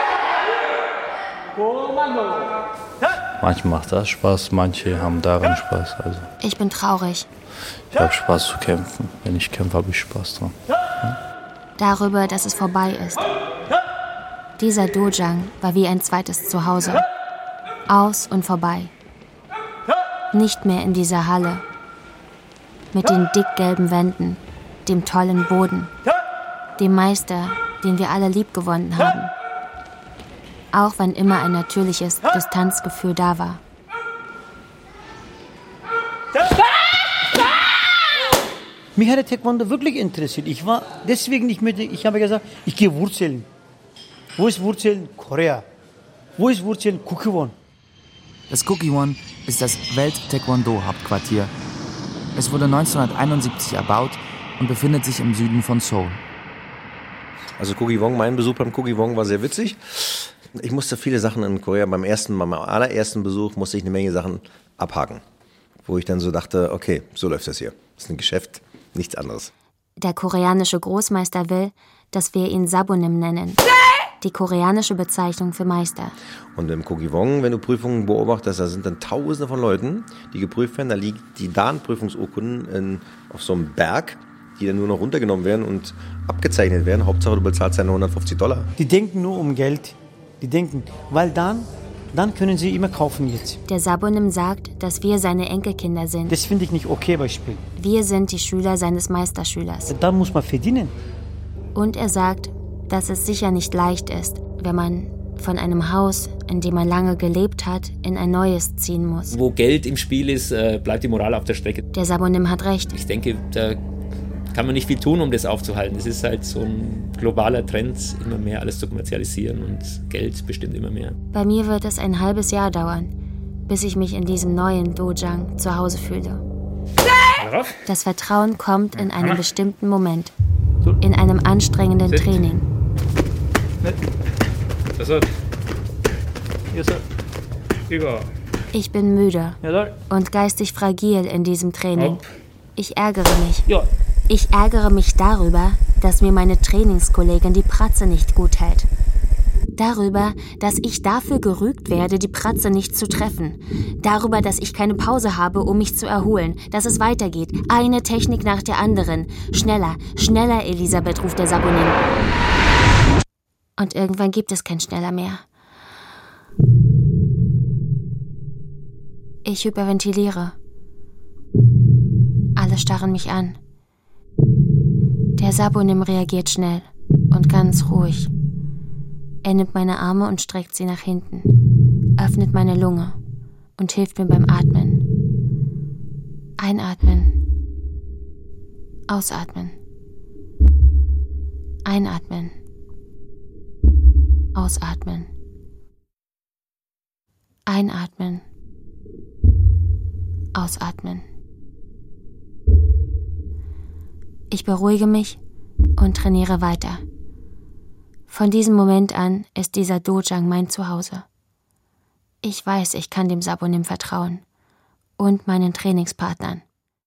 Kommando. Manche macht das Spaß, manche haben daran Spaß. Also Ich bin traurig. ich habe Spaß zu kämpfen. Wenn ich kämpfe, habe ich Spaß dran. Darüber, dass es vorbei ist. Dieser Dojang war wie ein zweites Zuhause. Aus und vorbei. Nicht mehr in dieser Halle. Mit den dickgelben Wänden, dem tollen Boden, dem Meister, den wir alle liebgewonnen haben. Auch wenn immer ein natürliches Distanzgefühl da war. Mich hat der Taekwondo wirklich interessiert. Ich war deswegen nicht mit, ich habe gesagt, ich gehe Wurzeln. Wo ist Wurzeln? Korea. Wo ist Wurzeln? Kukiwon. Das Kukiwon ist das Welt-Taekwondo-Hauptquartier. Es wurde neunzehnhunderteinundsiebzig erbaut und befindet sich im Süden von Seoul. Also Kukiwon, mein Besuch beim Kukiwon war sehr witzig. Ich musste viele Sachen in Korea, beim ersten, beim allerersten Besuch musste ich eine Menge Sachen abhaken. Wo ich dann so dachte, okay, so läuft das hier. Das ist ein Geschäft, nichts anderes. Der koreanische Großmeister will, dass wir ihn Sabonim nennen. Die koreanische Bezeichnung für Meister. Und im Kukiwon, wenn du Prüfungen beobachtest, da sind dann Tausende von Leuten, die geprüft werden. Da liegt die Dan-Prüfungsurkunden in, auf so einem Berg, die dann nur noch runtergenommen werden und abgezeichnet werden. Hauptsache, du bezahlst deine hundertfünfzig Dollar. Die denken nur um Geld. Die denken, weil dann, dann können sie immer kaufen jetzt. Der Sabonim sagt, dass wir seine Enkelkinder sind. Das finde ich nicht okay, Beispiel. Wir sind die Schüler seines Meisterschülers. Da muss man verdienen. Und er sagt, dass es sicher nicht leicht ist, wenn man von einem Haus, in dem man lange gelebt hat, in ein neues ziehen muss. Wo Geld im Spiel ist, bleibt die Moral auf der Strecke. Der Sabonim hat recht. Ich denke, da kann man nicht viel tun, um das aufzuhalten. Es ist halt so ein globaler Trend, immer mehr alles zu kommerzialisieren und Geld bestimmt immer mehr. Bei mir wird es ein halbes Jahr dauern, bis ich mich in diesem neuen Dojang zu Hause fühle. Das Vertrauen kommt in einem bestimmten Moment, in einem anstrengenden Training. Ich bin müde und geistig fragil in diesem Training. Ich ärgere mich. Ich ärgere mich darüber, dass mir meine Trainingskollegin die Pratze nicht gut hält. Darüber, dass ich dafür gerügt werde, die Pratze nicht zu treffen. Darüber, dass ich keine Pause habe, um mich zu erholen. Dass es weitergeht. Eine Technik nach der anderen. Schneller, schneller, Elisabeth, ruft der Sabonim. Und irgendwann gibt es kein Schneller mehr. Ich hyperventiliere. Alle starren mich an. Der Sabonim reagiert schnell und ganz ruhig. Er nimmt meine Arme und streckt sie nach hinten, öffnet meine Lunge und hilft mir beim Atmen. Einatmen. Ausatmen. Einatmen. Ausatmen. Einatmen. Ausatmen. Ich beruhige mich und trainiere weiter. Von diesem Moment an ist dieser Dojang mein Zuhause. Ich weiß, ich kann dem Sabonim vertrauen und meinen Trainingspartnern.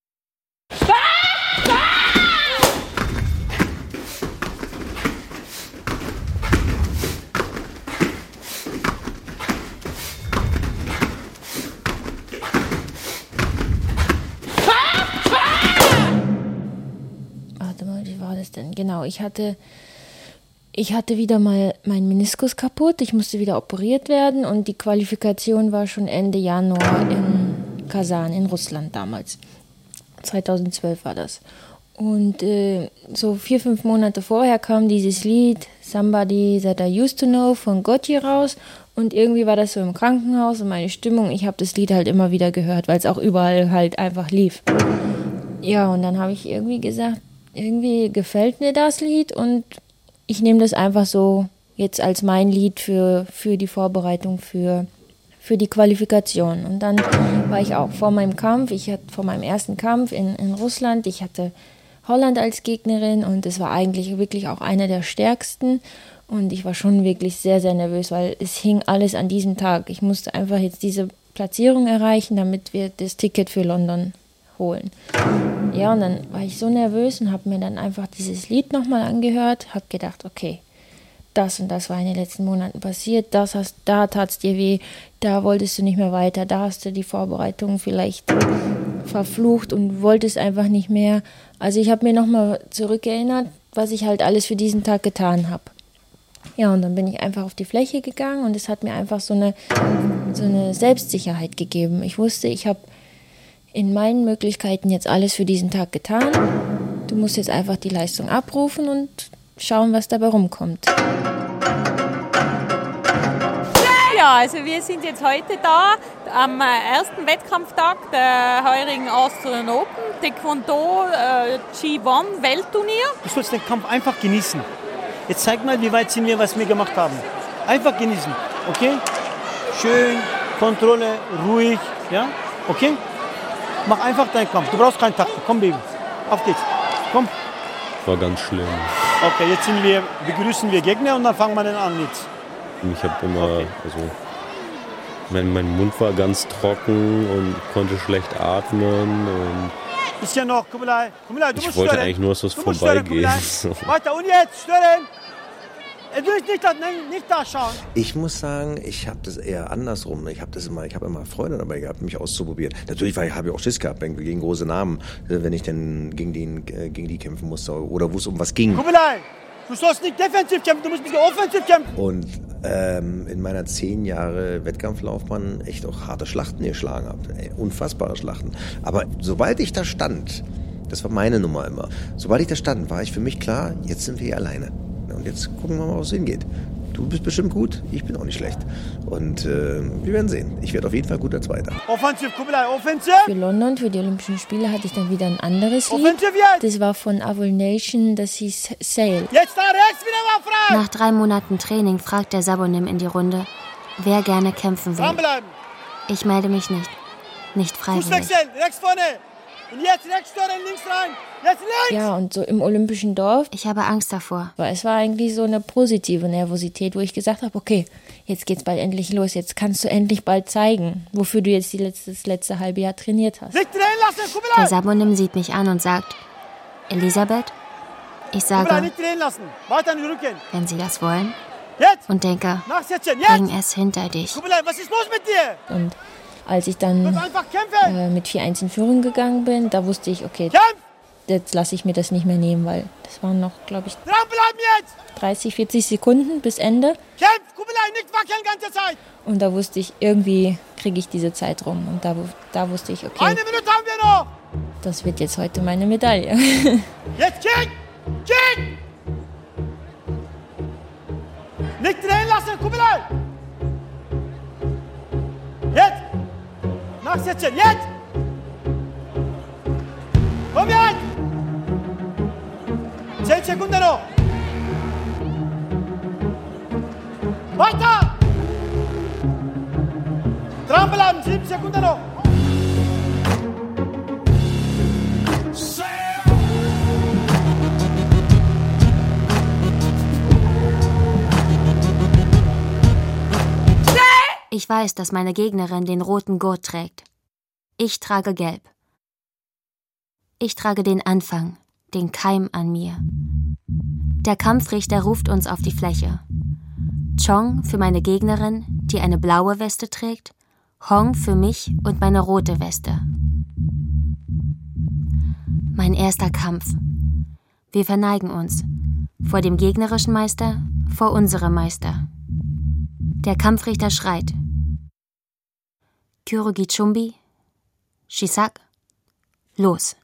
Warte mal, wie war das denn? Genau, ich hatte... Ich hatte wieder mal meinen Meniskus kaputt, ich musste wieder operiert werden und die Qualifikation war schon Ende Januar in Kasan, in Russland damals. zweitausendzwölf war das. Und äh, so vier, fünf Monate vorher kam dieses Lied Somebody That I Used to Know von Gotye raus und irgendwie war das so im Krankenhaus und meine Stimmung, ich habe das Lied halt immer wieder gehört, weil es auch überall halt einfach lief. Ja, und dann habe ich irgendwie gesagt, irgendwie gefällt mir das Lied und ich nehme das einfach so jetzt als mein Lied für, für die Vorbereitung, für, für die Qualifikation. Und dann war ich auch vor meinem Kampf, ich hatte vor meinem ersten Kampf in, in Russland, ich hatte Holland als Gegnerin und es war eigentlich wirklich auch einer der stärksten. Und ich war schon wirklich sehr, sehr nervös, weil es hing alles an diesem Tag. Ich musste einfach jetzt diese Platzierung erreichen, damit wir das Ticket für London holen. Ja, und dann war ich so nervös und habe mir dann einfach dieses Lied nochmal angehört, habe gedacht, okay, das und das war in den letzten Monaten passiert, das hast, da tat es dir weh, da wolltest du nicht mehr weiter, da hast du die Vorbereitung vielleicht verflucht und wolltest einfach nicht mehr. Also ich habe mir nochmal zurückerinnert, was ich halt alles für diesen Tag getan habe. Ja, und dann bin ich einfach auf die Fläche gegangen und es hat mir einfach so eine, so eine Selbstsicherheit gegeben. Ich wusste, ich habe in meinen Möglichkeiten jetzt alles für diesen Tag getan. Du musst jetzt einfach die Leistung abrufen und schauen, was dabei rumkommt. Ja, also wir sind jetzt heute da am ersten Wettkampftag der heurigen Austrian Open Taekwondo äh, G eins Weltturnier. Du sollst den Kampf einfach genießen. Jetzt zeig mal, wie weit sind wir, was wir gemacht haben. Einfach genießen, okay? Schön, Kontrolle, ruhig, ja? Okay? Mach einfach deinen Kampf. Du brauchst keinen Takt. Komm, Baby. Auf geht's. Komm. War ganz schlimm. Okay, jetzt sind wir, begrüßen wir Gegner und dann fangen wir dann an jetzt. Ich habe immer, okay. also mein, mein Mund war ganz trocken und konnte schlecht atmen. Und ist ja noch, Kubilai, Kubilai, du ich musst wollte stören. eigentlich nur, dass das du musst vorbeigeht. So. Weiter und jetzt, stören! Du willst nicht da, nein, nicht da schauen. Ich muss sagen, ich habe das eher andersrum. Ich habe das immer, ich habe immer Freude dabei gehabt, mich auszuprobieren. Natürlich habe ich auch Schiss gehabt gegen große Namen, wenn ich dann gegen die, gegen die kämpfen musste oder wo es um was ging. Kubilai, du sollst nicht defensiv kämpfen, du musst nicht offensiv kämpfen. Und ähm, in meiner zehn Jahre Wettkampflaufbahn echt auch harte Schlachten geschlagen habe. Ey, unfassbare Schlachten. Aber sobald ich da stand, das war meine Nummer immer, sobald ich da stand, war ich für mich klar, jetzt sind wir hier alleine. Und jetzt gucken wir mal, wo es hingeht. Du bist bestimmt gut, ich bin auch nicht schlecht. Und äh, wir werden sehen. Ich werde auf jeden Fall guter Zweiter. Offensiv, Kubilai, offensiv! Für London, für die Olympischen Spiele, hatte ich dann wieder ein anderes Lied. Das war von Avil Nation, das hieß Sail. Jetzt da rechts wieder mal frei! Nach drei Monaten Training fragt der Sabonim in die Runde, wer gerne kämpfen will. Dranbleiben! Ich melde mich nicht. Nicht freiwillig. Fußwechsel, rechts vorne! Und jetzt rechts steuern, links rein! Jetzt links! Ja, und so im Olympischen Dorf. Ich habe Angst davor. Aber es war eigentlich so eine positive Nervosität, wo ich gesagt habe, okay, jetzt geht's bald endlich los. Jetzt kannst du endlich bald zeigen, wofür du jetzt die letzte, das letzte halbe Jahr trainiert hast. Nicht drehen lassen, Kubilai! Der Sabonim sieht mich an und sagt, Elisabeth, ich sage, Kubilai, nicht drehen lassen. Weiter in den Rücken. Wenn Sie das wollen. Jetzt! Und denke, Nachsetzen, jetzt! bring es hinter dich. Kubilai, was ist los mit dir? Und als ich dann äh, mit vier eins in Führung gegangen bin, da wusste ich, okay, Kämpf! jetzt lasse ich mir das nicht mehr nehmen, weil das waren noch, glaube ich, Dranbleiben jetzt! dreißig, vierzig Sekunden bis Ende. Kämpf, Kubilai, nicht wackeln ganze Zeit! Und da wusste ich, irgendwie kriege ich diese Zeit rum. Und da, da wusste ich, okay, Eine Minute haben wir noch! das wird jetzt heute meine Medaille. Jetzt kick! Kick! Nicht drehen lassen, Kubilai! Jetzt! Nachsetzen, jetzt! Komm jetzt! Zehn Sekunden noch! Weiter! Dranbleiben, sieben Sekunden noch! Ich weiß, dass meine Gegnerin den roten Gurt trägt. Ich trage gelb. Ich trage den Anfang, den Keim an mir. Der Kampfrichter ruft uns auf die Fläche. Chong für meine Gegnerin, die eine blaue Weste trägt, Hong für mich und meine rote Weste. Mein erster Kampf. Wir verneigen uns. Vor dem gegnerischen Meister, vor unserem Meister. Der Kampfrichter schreit. Kyorugi Chumbi, Shisak, los.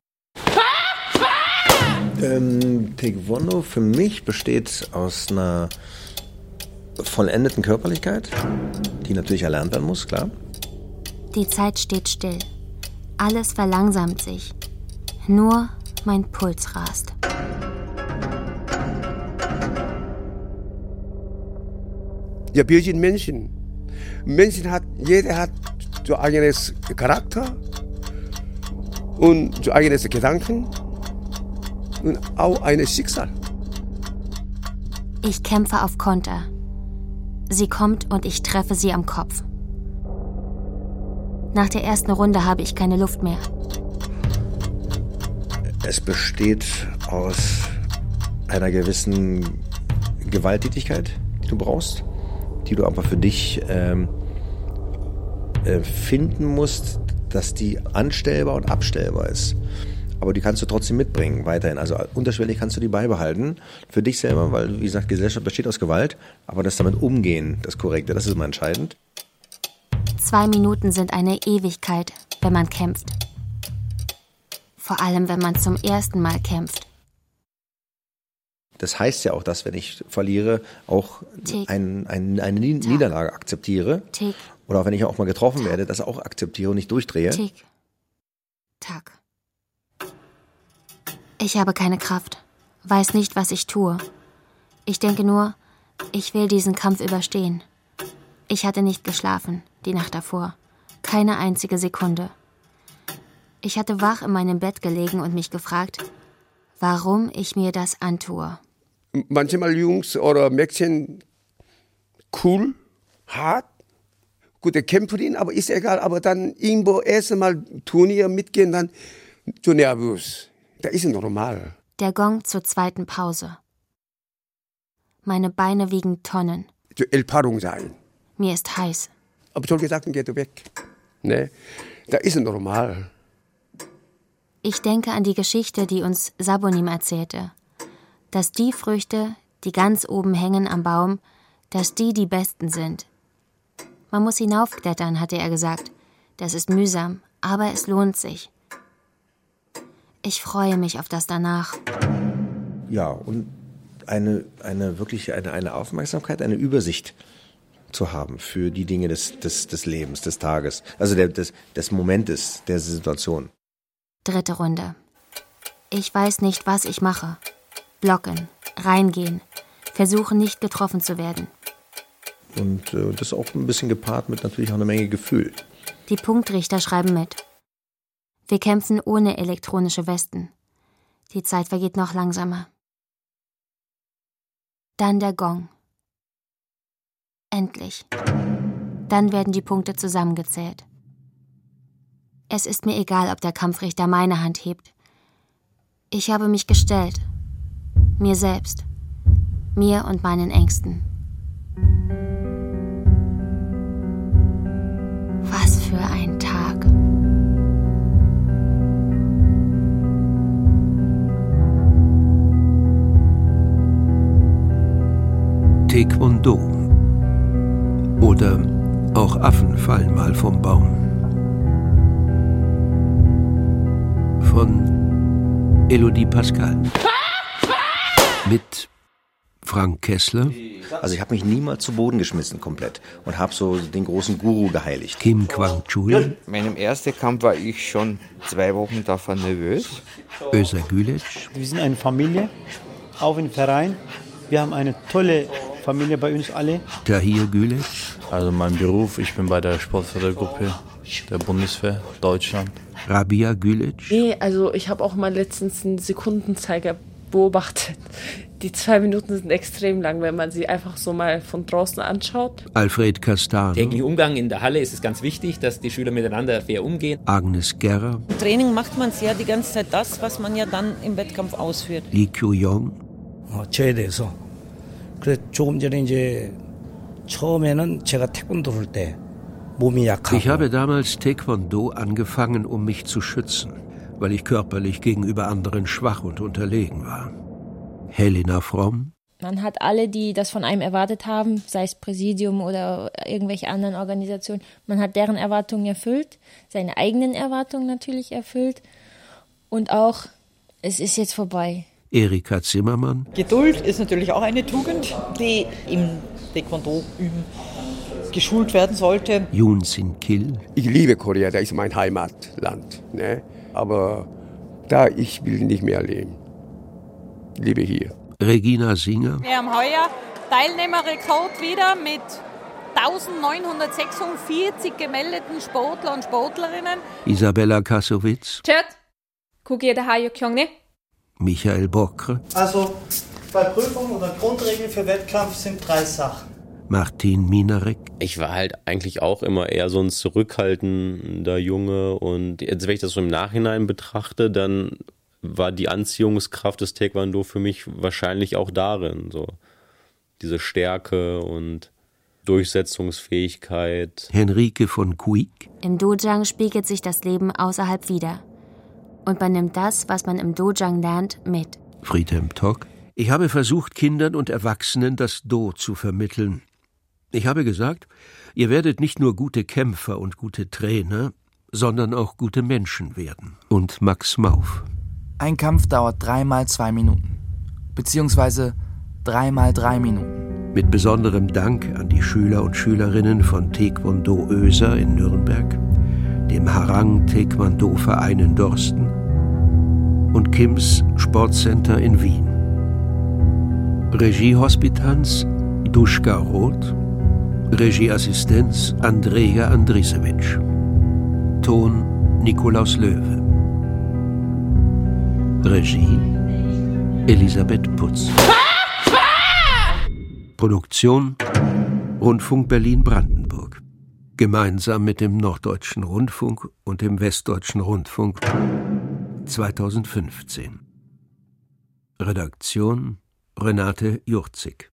Ähm, Taekwondo für mich besteht aus einer vollendeten Körperlichkeit, die natürlich erlernt werden muss, klar. Die Zeit steht still. Alles verlangsamt sich. Nur mein Puls rast. Ja, wir sind Menschen. Menschen hat, jeder hat so eigenes Charakter und so eigenes Gedanken und auch ein Schicksal. Ich kämpfe auf Konter. Sie kommt und ich treffe sie am Kopf. Nach der ersten Runde habe ich keine Luft mehr. Es besteht aus einer gewissen Gewalttätigkeit, die du brauchst, die du aber für dich ähm, äh, finden musst, dass die anstellbar und abstellbar ist. Aber die kannst du trotzdem mitbringen, weiterhin. Also unterschwellig kannst du die beibehalten für dich selber, weil, wie gesagt, Gesellschaft besteht aus Gewalt, aber das damit umgehen, das Korrekte, das ist immer entscheidend. Zwei Minuten sind eine Ewigkeit, wenn man kämpft. Vor allem, wenn man zum ersten Mal kämpft. Das heißt ja auch, dass, wenn ich verliere, auch ein, ein, eine Niederlage akzeptiere. Tick. Oder auch wenn ich auch mal getroffen werde, das auch akzeptiere und nicht durchdrehe. Tick. Tack. Ich habe keine Kraft, weiß nicht, was ich tue. Ich denke nur, ich will diesen Kampf überstehen. Ich hatte nicht geschlafen, die Nacht davor. Keine einzige Sekunde. Ich hatte wach in meinem Bett gelegen und mich gefragt, warum ich mir das antue. Manchmal Jungs oder Mädchen cool, hart, gute Kämpferin, aber ist egal. Aber dann irgendwo erst einmal Turnier mitgehen, dann zu nervös. Das ist normal. Der Gong zur zweiten Pause. Meine Beine wiegen Tonnen. Zur Entpaarung sein. Mir ist heiß. Aber solche Sachen geht weg. Ne? Das ist normal. Ich denke an die Geschichte, die uns Sabonim erzählte. Dass die Früchte, die ganz oben hängen am Baum, dass die die Besten sind. Man muss hinaufklettern, hatte er gesagt. Das ist mühsam, aber es lohnt sich. Ich freue mich auf das danach. Ja, und eine, eine wirklich eine, eine Aufmerksamkeit, eine Übersicht zu haben für die Dinge des, des, des Lebens, des Tages, also der, des, des Momentes, der Situation. Dritte Runde. Ich weiß nicht, was ich mache. Blocken, reingehen, versuchen nicht getroffen zu werden. Und äh, das auch ein bisschen gepaart mit natürlich auch einer Menge Gefühl. Die Punktrichter schreiben mit. Wir kämpfen ohne elektronische Westen. Die Zeit vergeht noch langsamer. Dann der Gong. Endlich. Dann werden die Punkte zusammengezählt. Es ist mir egal, ob der Kampfrichter meine Hand hebt. Ich habe mich gestellt. Mir selbst. Mir und meinen Ängsten. Was für ein Tag. Taekwondo. Oder auch Affen fallen mal vom Baum. Von Elodie Pascal. Mit Frank Kessler. Also ich habe mich niemals zu Boden geschmissen komplett und habe so den großen Guru geheiligt. Kim Kwang-chul. In meinem ersten Kampf war ich schon zwei Wochen davon nervös. Özer Gülic. Wir sind eine Familie, auch im Verein. Wir haben eine tolle Familie bei uns alle. Tahir Gülic. Also mein Beruf, ich bin bei der Sportfördergruppe der Bundeswehr Deutschland. Rabia Gülic. Nee, also ich habe auch mal letztens einen Sekundenzeiger beobachtet. Die zwei Minuten sind extrem lang, wenn man sie einfach so mal von draußen anschaut. Alfred Castano. Täglichen Umgang in der Halle ist es ganz wichtig, dass die Schüler miteinander fair umgehen. Agnes Gerrer. Im Training macht man es ja die ganze Zeit das, was man ja dann im Wettkampf ausführt. Lee Kyu-yong. 저에 대해서 그래 조금 전에 이제 처음에는 제가 태권도를 할 때 몸이 약하고 Ich habe damals Taekwondo angefangen, um mich zu schützen, weil ich körperlich gegenüber anderen schwach und unterlegen war. Helena Fromm. Man hat alle, die das von einem erwartet haben, sei es Präsidium oder irgendwelche anderen Organisationen, man hat deren Erwartungen erfüllt, seine eigenen Erwartungen natürlich erfüllt und auch, es ist jetzt vorbei. Erika Zimmermann. Geduld ist natürlich auch eine Tugend, die im Taekwondo üben geschult werden sollte. Yoon Sin Kil. Ich liebe Korea, das ist mein Heimatland. Ne? Aber da, ich will nicht mehr leben. Ich lebe hier. Regina Singer. Wir haben heuer Teilnehmerrekord wieder mit neunzehnhundertsechsundvierzig gemeldeten Sportler und Sportlerinnen. Isabella Kassowitz. Chat. Kugie de Hayo Kyongne. Michael Bockre. Also bei Prüfungen oder Grundregeln für Wettkampf sind drei Sachen. Martin Minarek. Ich war halt eigentlich auch immer eher so ein zurückhaltender Junge und jetzt, wenn ich das so im Nachhinein betrachte, dann war die Anziehungskraft des Taekwondo für mich wahrscheinlich auch darin, so diese Stärke und Durchsetzungsfähigkeit. Henrike von Kuik. Im Dojang spiegelt sich das Leben außerhalb wider. Und man nimmt das, was man im Dojang lernt, mit. Friedhelm Tock. Ich habe versucht, Kindern und Erwachsenen das Do zu vermitteln. Ich habe gesagt, ihr werdet nicht nur gute Kämpfer und gute Trainer, sondern auch gute Menschen werden. Und Max Mauf. Ein Kampf dauert dreimal zwei Minuten. Beziehungsweise dreimal drei Minuten. Mit besonderem Dank an die Schüler und Schülerinnen von Taekwondo Özer in Nürnberg, dem Harang Taekwondo Verein in Dorsten und Kims Sportcenter in Wien. Regiehospitanz Duschka Roth, Regieassistenz Andrea Andrisewitsch, Ton Nikolaus Löwe, Regie Elisabeth Putz, Produktion Rundfunk Berlin-Brandenburg, gemeinsam mit dem Norddeutschen Rundfunk und dem Westdeutschen Rundfunk zweitausendfünfzehn. Redaktion Renate Jurzig.